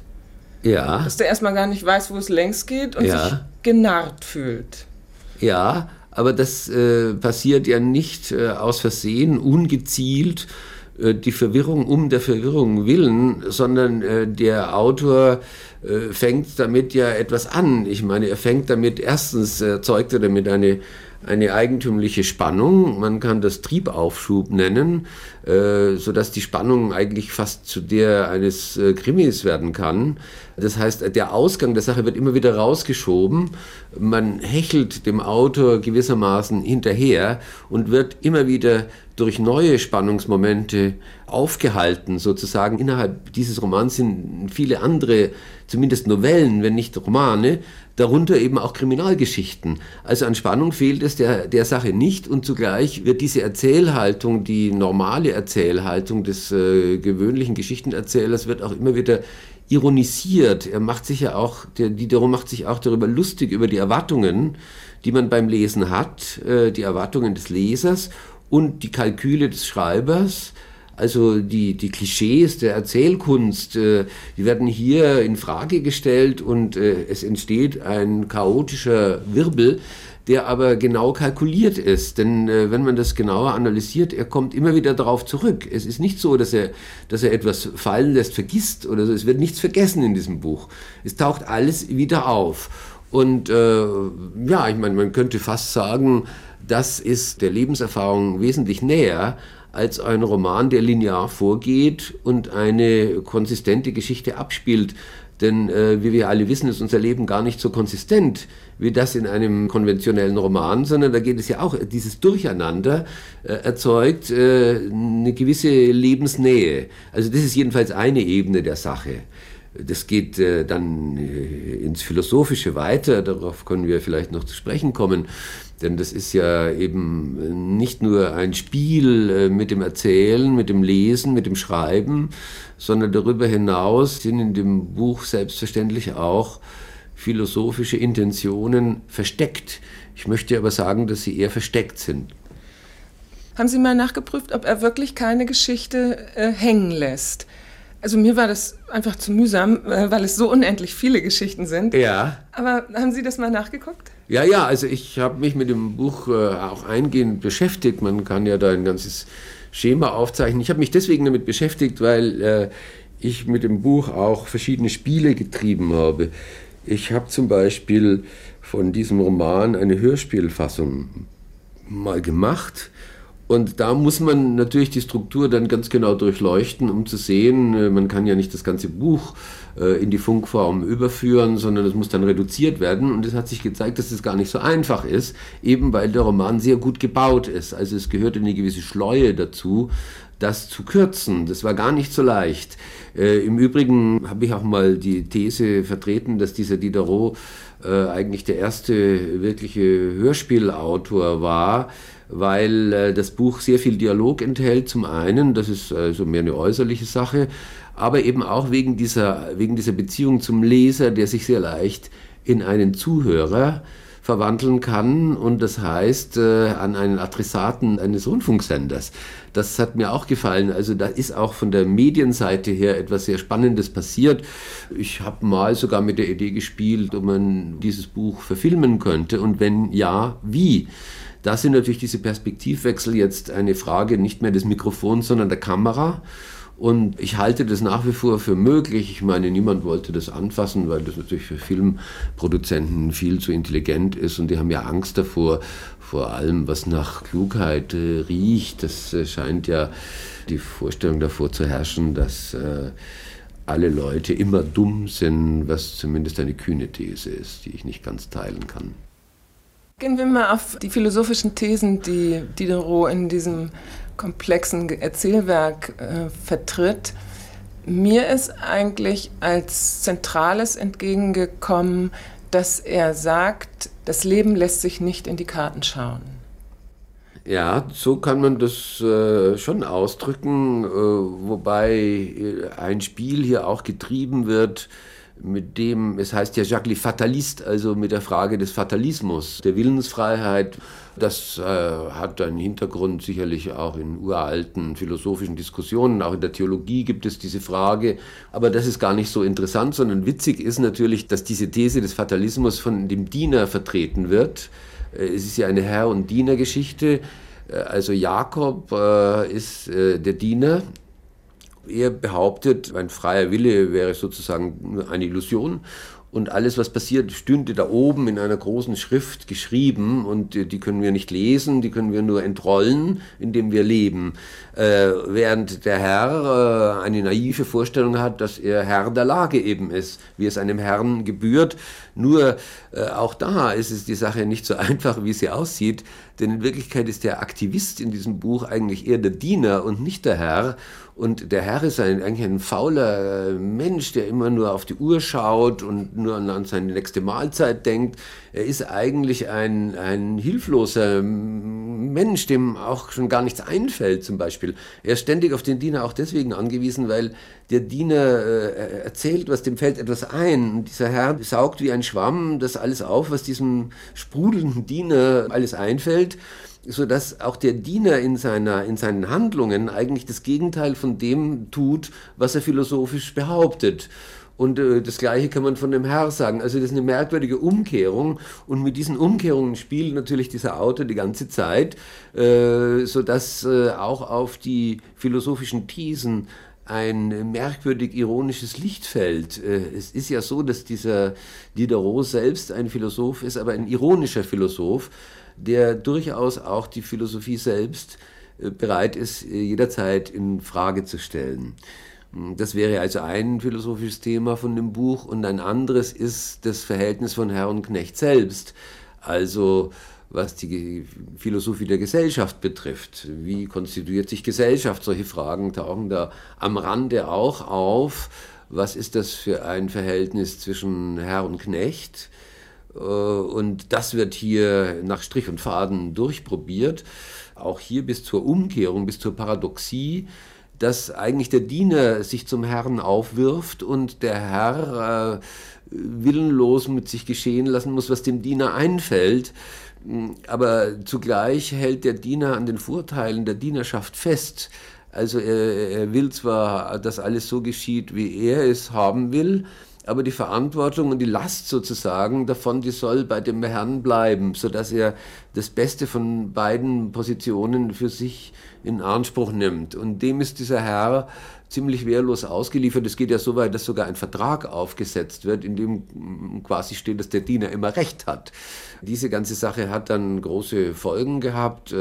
Ja. Dass der erstmal gar nicht weiß, wo es längs geht und ja. sich genarrt fühlt. Ja, aber das äh, passiert ja nicht äh, aus Versehen, ungezielt, äh, die Verwirrung um der Verwirrung willen, sondern äh, der Autor äh, fängt damit ja etwas an. Ich meine, er fängt damit, erstens erzeugt er damit eine eine eigentümliche Spannung, man kann das Triebaufschub nennen, äh, sodass die Spannung eigentlich fast zu der eines äh, Krimis werden kann. Das heißt, der Ausgang der Sache wird immer wieder rausgeschoben, man hechelt dem Autor gewissermaßen hinterher und wird immer wieder durch neue Spannungsmomente aufgehalten, sozusagen. Innerhalb dieses Romans sind viele andere, zumindest Novellen, wenn nicht Romane, darunter eben auch Kriminalgeschichten. Also an Spannung fehlt es der, der Sache nicht und zugleich wird diese Erzählhaltung, die normale Erzählhaltung des äh, gewöhnlichen Geschichtenerzählers, wird auch immer wieder ironisiert. Er macht sich ja auch, der Diderot macht sich auch darüber lustig, über die Erwartungen, die man beim Lesen hat, äh, die Erwartungen des Lesers und die Kalküle des Schreibers. Also die, die Klischees der Erzählkunst, äh, die werden hier in Frage gestellt und äh, es entsteht ein chaotischer Wirbel, der aber genau kalkuliert ist. Denn äh, wenn man das genauer analysiert, er kommt immer wieder darauf zurück. Es ist nicht so, dass er, dass er etwas fallen lässt, vergisst oder so. Es wird nichts vergessen in diesem Buch. Es taucht alles wieder auf. Und äh, ja, ich meine, man könnte fast sagen, das ist der Lebenserfahrung wesentlich näher als ein Roman, der linear vorgeht und eine konsistente Geschichte abspielt. Denn äh, wie wir alle wissen, ist unser Leben gar nicht so konsistent wie das in einem konventionellen Roman, sondern da geht es ja auch, dieses Durcheinander äh, erzeugt äh, eine gewisse Lebensnähe. Also das ist jedenfalls eine Ebene der Sache. Das geht äh, dann äh, ins Philosophische weiter, darauf können wir vielleicht noch zu sprechen kommen, denn das ist ja eben nicht nur ein Spiel äh, mit dem Erzählen, mit dem Lesen, mit dem Schreiben, sondern darüber hinaus sind in dem Buch selbstverständlich auch philosophische Intentionen versteckt. Ich möchte aber sagen, dass sie eher versteckt sind. Haben Sie mal nachgeprüft, ob er wirklich keine Geschichte äh, hängen lässt? Also mir war das einfach zu mühsam, äh, weil es so unendlich viele Geschichten sind. Ja. Aber haben Sie das mal nachgeguckt? Ja, ja, also ich habe mich mit dem Buch äh, auch eingehend beschäftigt. Man kann ja da ein ganzes Schema aufzeichnen. Ich habe mich deswegen damit beschäftigt, weil äh, ich mit dem Buch auch verschiedene Spiele getrieben habe. Ich habe zum Beispiel von diesem Roman eine Hörspielfassung mal gemacht. Und da muss man natürlich die Struktur dann ganz genau durchleuchten, um zu sehen, man kann ja nicht das ganze Buch äh, in die Funkform überführen, sondern es muss dann reduziert werden. Und es hat sich gezeigt, dass das gar nicht so einfach ist, eben weil der Roman sehr gut gebaut ist. Also es gehört eine gewisse Schleue dazu, das zu kürzen. Das war gar nicht so leicht. Äh, Im Übrigen habe ich auch mal die These vertreten, dass dieser Diderot äh, eigentlich der erste wirkliche Hörspielautor war, weil äh, das Buch sehr viel Dialog enthält, zum einen, das ist also mehr eine äußerliche Sache, aber eben auch wegen dieser, wegen dieser Beziehung zum Leser, der sich sehr leicht in einen Zuhörer verwandeln kann und das heißt äh, an einen Adressaten eines Rundfunksenders. Das hat mir auch gefallen. Also da ist auch von der Medienseite her etwas sehr Spannendes passiert. Ich habe mal sogar mit der Idee gespielt, ob man dieses Buch verfilmen könnte und wenn ja, wie? Da sind natürlich diese Perspektivwechsel jetzt eine Frage nicht mehr des Mikrofons, sondern der Kamera. Und ich halte das nach wie vor für möglich. Ich meine, niemand wollte das anfassen, weil das natürlich für Filmproduzenten viel zu intelligent ist. Und die haben ja Angst davor, vor allem was nach Klugheit äh, riecht. Das äh, scheint ja die Vorstellung davor zu herrschen, dass äh, alle Leute immer dumm sind, was zumindest eine kühne These ist, die ich nicht ganz teilen kann. Gehen wir mal auf die philosophischen Thesen, die Diderot in diesem komplexen Erzählwerk äh, vertritt. Mir ist eigentlich als Zentrales entgegengekommen, dass er sagt, das Leben lässt sich nicht in die Karten schauen. Ja, so kann man das äh, schon ausdrücken, äh, wobei ein Spiel hier auch getrieben wird, mit dem, es heißt ja Jacques le Fataliste, also mit der Frage des Fatalismus, der Willensfreiheit. Das äh, hat einen Hintergrund sicherlich auch in uralten philosophischen Diskussionen, auch in der Theologie gibt es diese Frage, aber das ist gar nicht so interessant, sondern witzig ist natürlich, dass diese These des Fatalismus von dem Diener vertreten wird. Äh, es ist ja eine Herr- und Dienergeschichte, äh, also Jakob äh, ist äh, der Diener. Er behauptet, ein freier Wille wäre sozusagen nur eine Illusion und alles, was passiert, stünde da oben in einer großen Schrift geschrieben und die können wir nicht lesen, die können wir nur entrollen, indem wir leben. Äh, während der Herr äh, eine naive Vorstellung hat, dass er Herr der Lage eben ist, wie es einem Herrn gebührt. Nur äh, auch da ist es die Sache nicht so einfach, wie sie aussieht, denn in Wirklichkeit ist der Aktivist in diesem Buch eigentlich eher der Diener und nicht der Herr. Und der Herr ist ein, eigentlich ein fauler Mensch, der immer nur auf die Uhr schaut und nur an seine nächste Mahlzeit denkt. Er ist eigentlich ein, ein hilfloser Mensch, dem auch schon gar nichts einfällt zum Beispiel. Er ist ständig auf den Diener auch deswegen angewiesen, weil der Diener äh, erzählt, was dem fällt etwas ein. Und dieser Herr saugt wie ein Schwamm das alles auf, was diesem sprudelnden Diener alles einfällt, sodass auch der Diener in, seiner, in seinen Handlungen eigentlich das Gegenteil von dem tut, was er philosophisch behauptet. Und äh, das Gleiche kann man von dem Herr sagen. Also das ist eine merkwürdige Umkehrung. Und mit diesen Umkehrungen spielt natürlich dieser Autor die ganze Zeit, äh, sodass äh, auch auf die philosophischen Thesen ein merkwürdig ironisches Lichtfeld. Es ist ja so, dass dieser Diderot selbst ein Philosoph ist, aber ein ironischer Philosoph, der durchaus auch die Philosophie selbst bereit ist, jederzeit in Frage zu stellen. Das wäre also ein philosophisches Thema von dem Buch, und ein anderes ist das Verhältnis von Herr und Knecht selbst, also was die Philosophie der Gesellschaft betrifft. Wie konstituiert sich Gesellschaft? Solche Fragen tauchen da am Rande auch auf. Was ist das für ein Verhältnis zwischen Herr und Knecht? Und das wird hier nach Strich und Faden durchprobiert, auch hier bis zur Umkehrung, bis zur Paradoxie, dass eigentlich der Diener sich zum Herrn aufwirft und der Herr äh, willenlos mit sich geschehen lassen muss, was dem Diener einfällt. Aber zugleich hält der Diener an den Vorteilen der Dienerschaft fest. Also er, er will zwar, dass alles so geschieht, wie er es haben will, aber die Verantwortung und die Last sozusagen davon, die soll bei dem Herrn bleiben, sodass er das Beste von beiden Positionen für sich in Anspruch nimmt. Und dem ist dieser Herr ziemlich wehrlos ausgeliefert. Es geht ja so weit, dass sogar ein Vertrag aufgesetzt wird, in dem quasi steht, dass der Diener immer Recht hat. Diese ganze Sache hat dann große Folgen gehabt.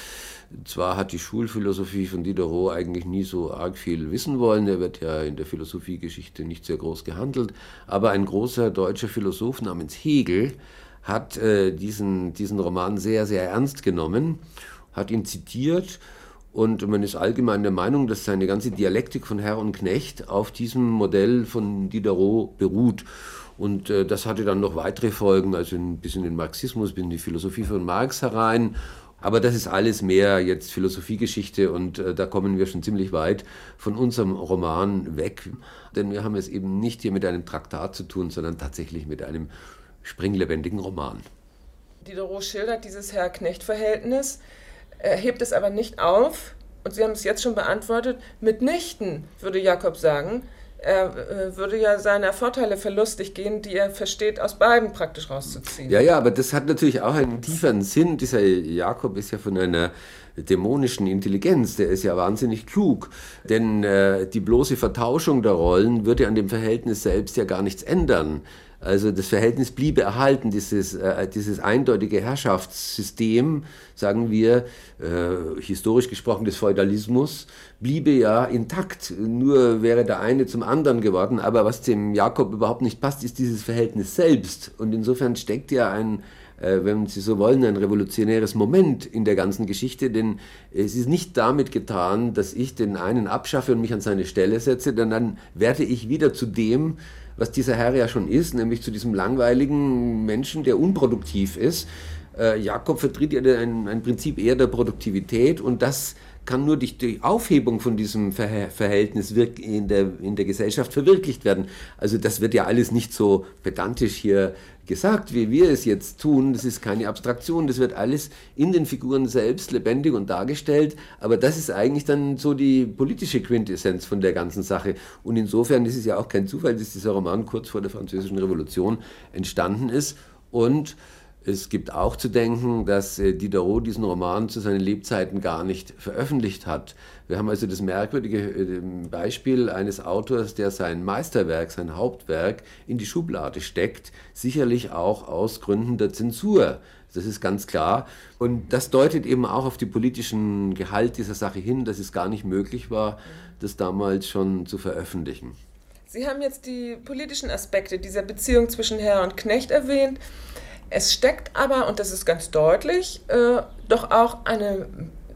Zwar hat die Schulphilosophie von Diderot eigentlich nie so arg viel wissen wollen, er wird ja in der Philosophiegeschichte nicht sehr groß gehandelt, aber ein großer deutscher Philosoph namens Hegel hat äh, diesen, diesen Roman sehr, sehr ernst genommen, hat ihn zitiert, und man ist allgemein der Meinung, dass seine ganze Dialektik von Herr und Knecht auf diesem Modell von Diderot beruht. Und äh, das hatte dann noch weitere Folgen, also ein bisschen in den Marxismus, bis in die Philosophie von Marx herein. Aber das ist alles mehr jetzt Philosophiegeschichte, und äh, da kommen wir schon ziemlich weit von unserem Roman weg. Denn wir haben es eben nicht hier mit einem Traktat zu tun, sondern tatsächlich mit einem springlebendigen Roman. Diderot schildert dieses Herr-Knecht-Verhältnis, er hebt es aber nicht auf, und Sie haben es jetzt schon beantwortet, mitnichten, würde Jakob sagen. Er äh, würde ja seine Vorteile verlustig gehen, die er versteht, aus beiden praktisch rauszuziehen. Ja, ja, aber das hat natürlich auch einen tieferen Sinn. Dieser Jakob ist ja von einer dämonischen Intelligenz, der ist ja wahnsinnig klug. Denn äh, die bloße Vertauschung der Rollen würde an dem Verhältnis selbst ja gar nichts ändern. Also das Verhältnis bliebe erhalten, dieses, äh, dieses eindeutige Herrschaftssystem, sagen wir, äh, historisch gesprochen des Feudalismus, bliebe ja intakt. Nur wäre der eine zum anderen geworden. Aber was dem Jakob überhaupt nicht passt, ist dieses Verhältnis selbst. Und insofern steckt ja ein, äh, wenn Sie so wollen, ein revolutionäres Moment in der ganzen Geschichte. Denn es ist nicht damit getan, dass ich den einen abschaffe und mich an seine Stelle setze, denn dann werde ich wieder zu dem, was dieser Herr ja schon ist, nämlich zu diesem langweiligen Menschen, der unproduktiv ist. Äh, Jakob vertritt ja ein, ein Prinzip eher der Produktivität, und das kann nur durch die Aufhebung von diesem Ver- Verhältnis in der, in der Gesellschaft verwirklicht werden. Also das wird ja alles nicht so pedantisch hier gesagt, wie wir es jetzt tun. Das ist keine Abstraktion, das wird alles in den Figuren selbst lebendig und dargestellt, aber das ist eigentlich dann so die politische Quintessenz von der ganzen Sache. Und insofern ist es ja auch kein Zufall, dass dieser Roman kurz vor der Französischen Revolution entstanden ist. Und es gibt auch zu denken, dass Diderot diesen Roman zu seinen Lebzeiten gar nicht veröffentlicht hat. Wir haben also das merkwürdige Beispiel eines Autors, der sein Meisterwerk, sein Hauptwerk in die Schublade steckt, sicherlich auch aus Gründen der Zensur. Das ist ganz klar. Und das deutet eben auch auf den politischen Gehalt dieser Sache hin, dass es gar nicht möglich war, das damals schon zu veröffentlichen. Sie haben jetzt die politischen Aspekte dieser Beziehung zwischen Herr und Knecht erwähnt. Es steckt aber, und das ist ganz deutlich, äh, doch auch eine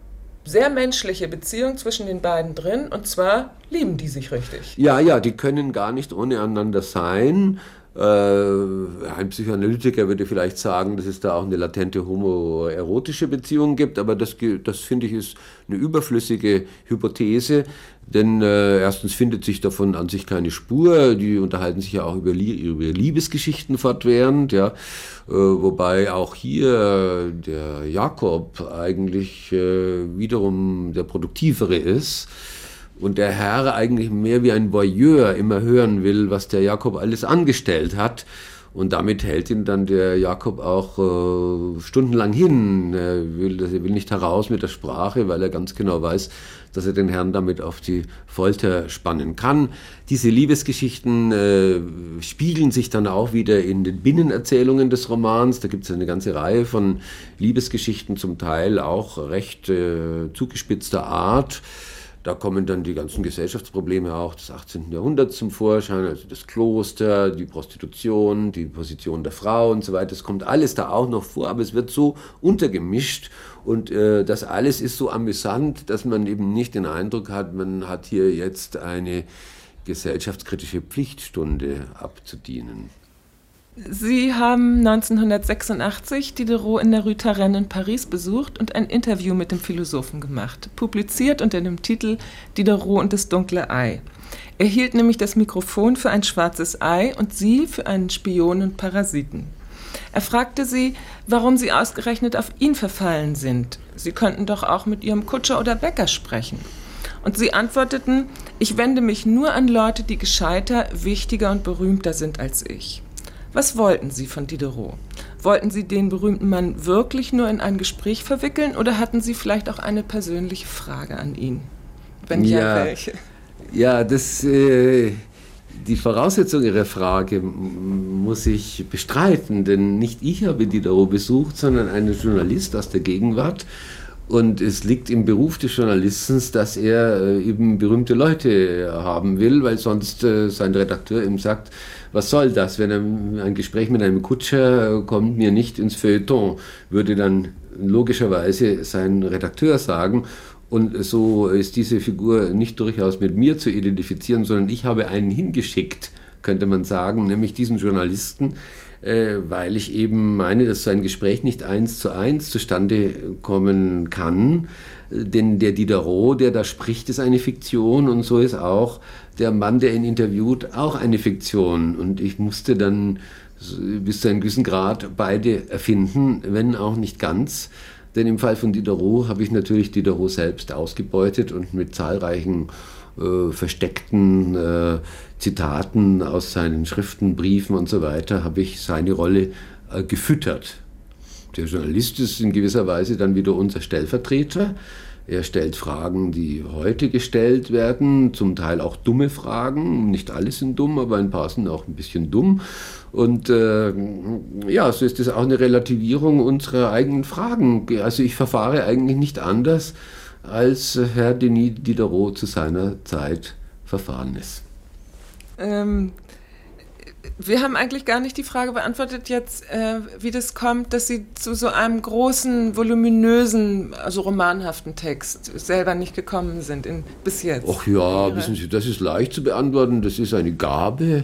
sehr menschliche Beziehung zwischen den beiden drin, und zwar lieben die sich richtig. Ja, ja, die können gar nicht ohne einander sein. Äh, ein Psychoanalytiker würde vielleicht sagen, dass es da auch eine latente homoerotische Beziehung gibt, aber das, das finde ich ist eine überflüssige Hypothese, denn äh, erstens findet sich davon an sich keine Spur, die unterhalten sich ja auch über, über Liebesgeschichten fortwährend, ja, äh, wobei auch hier der Jakob eigentlich äh, wiederum der Produktivere ist. Und der Herr eigentlich mehr wie ein Voyeur immer hören will, was der Jakob alles angestellt hat. Und damit hält ihn dann der Jakob auch äh, stundenlang hin. Er will, er will nicht heraus mit der Sprache, weil er ganz genau weiß, dass er den Herrn damit auf die Folter spannen kann. Diese Liebesgeschichten äh, spiegeln sich dann auch wieder in den Binnenerzählungen des Romans. Da gibt es eine ganze Reihe von Liebesgeschichten, zum Teil auch recht äh, zugespitzter Art. Da kommen dann die ganzen Gesellschaftsprobleme auch des achtzehnten Jahrhunderts zum Vorschein, also das Kloster, die Prostitution, die Position der Frau und so weiter. Das kommt alles da auch noch vor, aber es wird so untergemischt und äh, das alles ist so amüsant, dass man eben nicht den Eindruck hat, man hat hier jetzt eine gesellschaftskritische Pflichtstunde abzudienen. Sie haben neunzehnhundertsechsundachtzig Diderot in der Rue Turenne in Paris besucht und ein Interview mit dem Philosophen gemacht, publiziert unter dem Titel Diderot und das dunkle Ei. Er hielt nämlich das Mikrofon für ein schwarzes Ei und Sie für einen Spion und Parasiten. Er fragte Sie, warum Sie ausgerechnet auf ihn verfallen sind. Sie könnten doch auch mit Ihrem Kutscher oder Bäcker sprechen. Und Sie antworteten, ich wende mich nur an Leute, die gescheiter, wichtiger und berühmter sind als ich. Was wollten Sie von Diderot? Wollten Sie den berühmten Mann wirklich nur in ein Gespräch verwickeln oder hatten Sie vielleicht auch eine persönliche Frage an ihn? Wenn ja, ja welche? Ja, das, äh, die Voraussetzung Ihrer Frage muss ich bestreiten, denn nicht ich habe Diderot besucht, sondern ein Journalist aus der Gegenwart. Und es liegt im Beruf des Journalisten, dass er äh, eben berühmte Leute haben will, weil sonst äh, sein Redakteur ihm sagt, was soll das, wenn er, ein Gespräch mit einem Kutscher kommt mir nicht ins Feuilleton, würde dann logischerweise sein Redakteur sagen. Und so ist diese Figur nicht durchaus mit mir zu identifizieren, sondern ich habe einen hingeschickt, könnte man sagen, nämlich diesen Journalisten, äh, weil ich eben meine, dass so ein Gespräch nicht eins zu eins zustande kommen kann. Denn der Diderot, der da spricht, ist eine Fiktion und so ist auch der Mann, der ihn interviewt, auch eine Fiktion. Und ich musste dann bis zu einem gewissen Grad beide erfinden, wenn auch nicht ganz. Denn im Fall von Diderot habe ich natürlich Diderot selbst ausgebeutet und mit zahlreichen äh, versteckten äh, Zitaten aus seinen Schriften, Briefen und so weiter, habe ich seine Rolle äh, gefüttert. Der Journalist ist in gewisser Weise dann wieder unser Stellvertreter. Er stellt Fragen, die heute gestellt werden, zum Teil auch dumme Fragen. Nicht alle sind dumm, aber ein paar sind auch ein bisschen dumm. Und äh, ja, so ist das auch eine Relativierung unserer eigenen Fragen. Also ich verfahre eigentlich nicht anders, als Herr Denis Diderot zu seiner Zeit verfahren ist. Ähm... Wir haben eigentlich gar nicht die Frage beantwortet jetzt, äh, wie das kommt, dass Sie zu so einem großen, voluminösen, also romanhaften Text selber nicht gekommen sind in, bis jetzt. Ach ja, wissen Sie, das ist leicht zu beantworten. Das ist eine Gabe.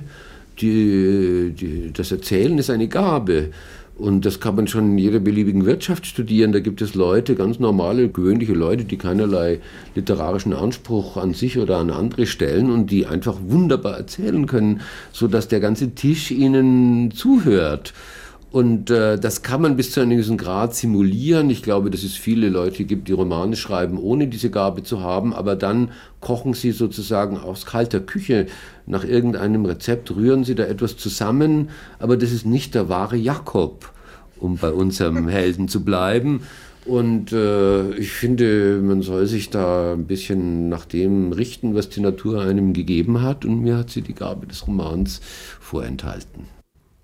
Die, die, das Erzählen ist eine Gabe. Und das kann man schon in jeder beliebigen Wirtschaft studieren. Da gibt es Leute, ganz normale, gewöhnliche Leute, die keinerlei literarischen Anspruch an sich oder an andere stellen und die einfach wunderbar erzählen können, sodass der ganze Tisch ihnen zuhört. Und äh, das kann man bis zu einem gewissen Grad simulieren. Ich glaube, dass es viele Leute gibt, die Romane schreiben, ohne diese Gabe zu haben, aber dann kochen sie sozusagen aus kalter Küche nach irgendeinem Rezept, rühren sie da etwas zusammen, aber das ist nicht der wahre Jakob, um bei unserem Helden zu bleiben. Und äh, ich finde, man soll sich da ein bisschen nach dem richten, was die Natur einem gegeben hat, und mir hat sie die Gabe des Romans vorenthalten.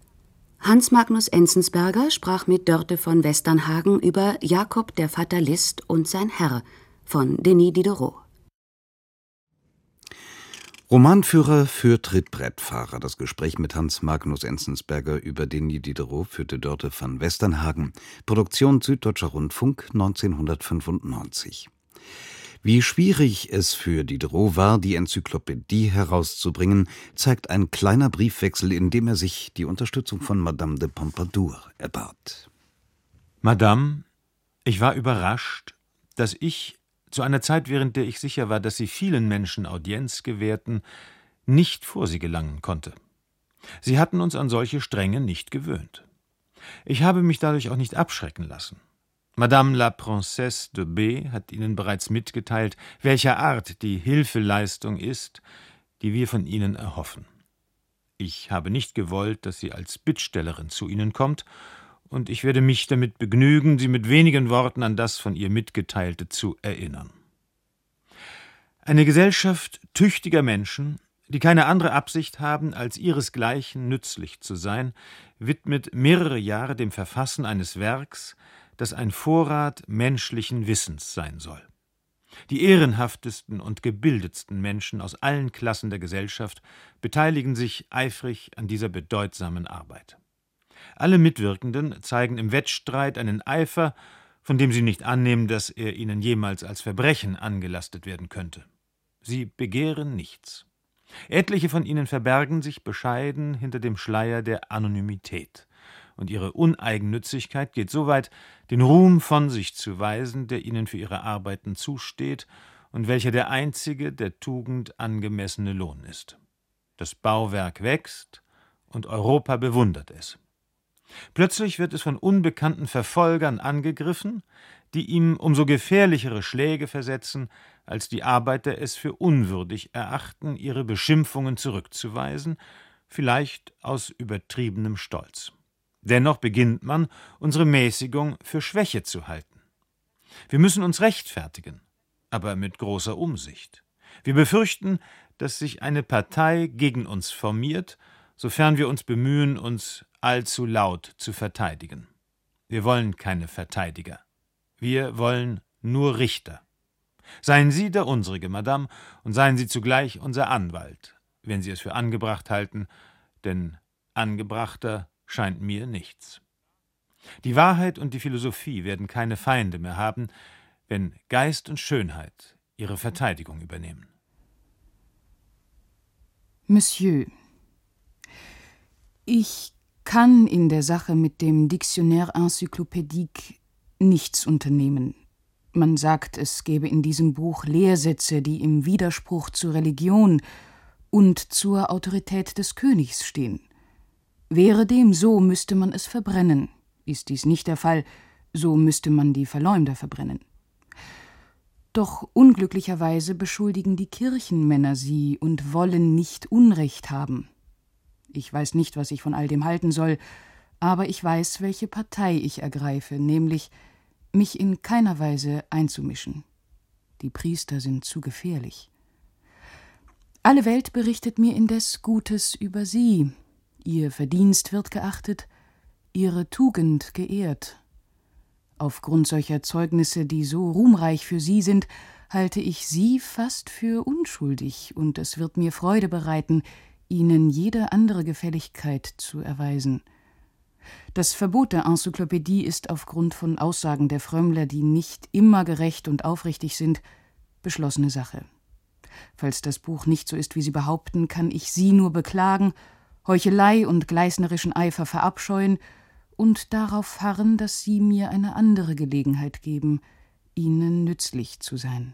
Hans Magnus Enzensberger sprach mit Dörte von Westernhagen über Jakob der Fatalist und sein Herr von Denis Diderot. Romanführer für Trittbrettfahrer. Das Gespräch mit Hans Magnus Enzensberger über Denis Diderot führte Dörte von Westernhagen. Produktion Süddeutscher Rundfunk neunzehnhundertfünfundneunzig. Wie schwierig es für Diderot war, die Enzyklopädie herauszubringen, zeigt ein kleiner Briefwechsel, in dem er sich die Unterstützung von Madame de Pompadour erbat. Madame, ich war überrascht, dass ich, zu einer Zeit, während der ich sicher war, dass Sie vielen Menschen Audienz gewährten, nicht vor Sie gelangen konnte. Sie hatten uns an solche Strenge nicht gewöhnt. Ich habe mich dadurch auch nicht abschrecken lassen. Madame la Princesse de B. hat Ihnen bereits mitgeteilt, welcher Art die Hilfeleistung ist, die wir von Ihnen erhoffen. Ich habe nicht gewollt, dass sie als Bittstellerin zu Ihnen kommt, und ich werde mich damit begnügen, Sie mit wenigen Worten an das von ihr Mitgeteilte zu erinnern. Eine Gesellschaft tüchtiger Menschen, die keine andere Absicht haben, als ihresgleichen nützlich zu sein, widmet mehrere Jahre dem Verfassen eines Werks, das ein Vorrat menschlichen Wissens sein soll. Die ehrenhaftesten und gebildetsten Menschen aus allen Klassen der Gesellschaft beteiligen sich eifrig an dieser bedeutsamen Arbeit. Alle Mitwirkenden zeigen im Wettstreit einen Eifer, von dem sie nicht annehmen, dass er ihnen jemals als Verbrechen angelastet werden könnte. Sie begehren nichts. Etliche von ihnen verbergen sich bescheiden hinter dem Schleier der Anonymität, und ihre Uneigennützigkeit geht so weit, den Ruhm von sich zu weisen, der ihnen für ihre Arbeiten zusteht und welcher der einzige der Tugend angemessene Lohn ist. Das Bauwerk wächst, und Europa bewundert es. Plötzlich wird es von unbekannten Verfolgern angegriffen, die ihm umso gefährlichere Schläge versetzen, als die Arbeiter es für unwürdig erachten, ihre Beschimpfungen zurückzuweisen, vielleicht aus übertriebenem Stolz. Dennoch beginnt man, unsere Mäßigung für Schwäche zu halten. Wir müssen uns rechtfertigen, aber mit großer Umsicht. Wir befürchten, dass sich eine Partei gegen uns formiert, sofern wir uns bemühen, uns allzu laut zu verteidigen. Wir wollen keine Verteidiger. Wir wollen nur Richter. Seien Sie der unsrige, Madame, und seien Sie zugleich unser Anwalt, wenn Sie es für angebracht halten, denn angebrachter scheint mir nichts. Die Wahrheit und die Philosophie werden keine Feinde mehr haben, wenn Geist und Schönheit ihre Verteidigung übernehmen. Monsieur, ich kann in der Sache mit dem Dictionnaire Encyclopédique nichts unternehmen. Man sagt, es gäbe in diesem Buch Lehrsätze, die im Widerspruch zur Religion und zur Autorität des Königs stehen. Wäre dem so, müsste man es verbrennen. Ist dies nicht der Fall, so müsste man die Verleumder verbrennen. Doch unglücklicherweise beschuldigen die Kirchenmänner sie und wollen nicht Unrecht haben. Ich weiß nicht, was ich von all dem halten soll, aber ich weiß, welche Partei ich ergreife, nämlich mich in keiner Weise einzumischen. Die Priester sind zu gefährlich. Alle Welt berichtet mir indes Gutes über sie. Ihr Verdienst wird geachtet, ihre Tugend geehrt. Aufgrund solcher Zeugnisse, die so ruhmreich für sie sind, halte ich sie fast für unschuldig, und es wird mir Freude bereiten, ihnen jede andere Gefälligkeit zu erweisen. Das Verbot der Enzyklopädie ist aufgrund von Aussagen der Frömmler, die nicht immer gerecht und aufrichtig sind, beschlossene Sache. Falls das Buch nicht so ist, wie sie behaupten, kann ich sie nur beklagen, Heuchelei und gleißnerischen Eifer verabscheuen und darauf harren, dass sie mir eine andere Gelegenheit geben, ihnen nützlich zu sein.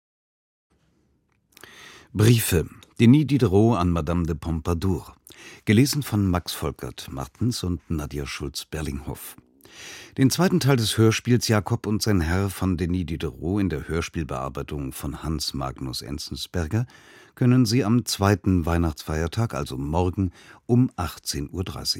Briefe. Denis Diderot an Madame de Pompadour. Gelesen von Max Volkert-Martens und Nadja Schulz-Berlinghoff. Den zweiten Teil des Hörspiels Jakob und sein Herr von Denis Diderot in der Hörspielbearbeitung von Hans Magnus Enzensberger können Sie am zweiten Weihnachtsfeiertag, also morgen, um achtzehn Uhr dreißig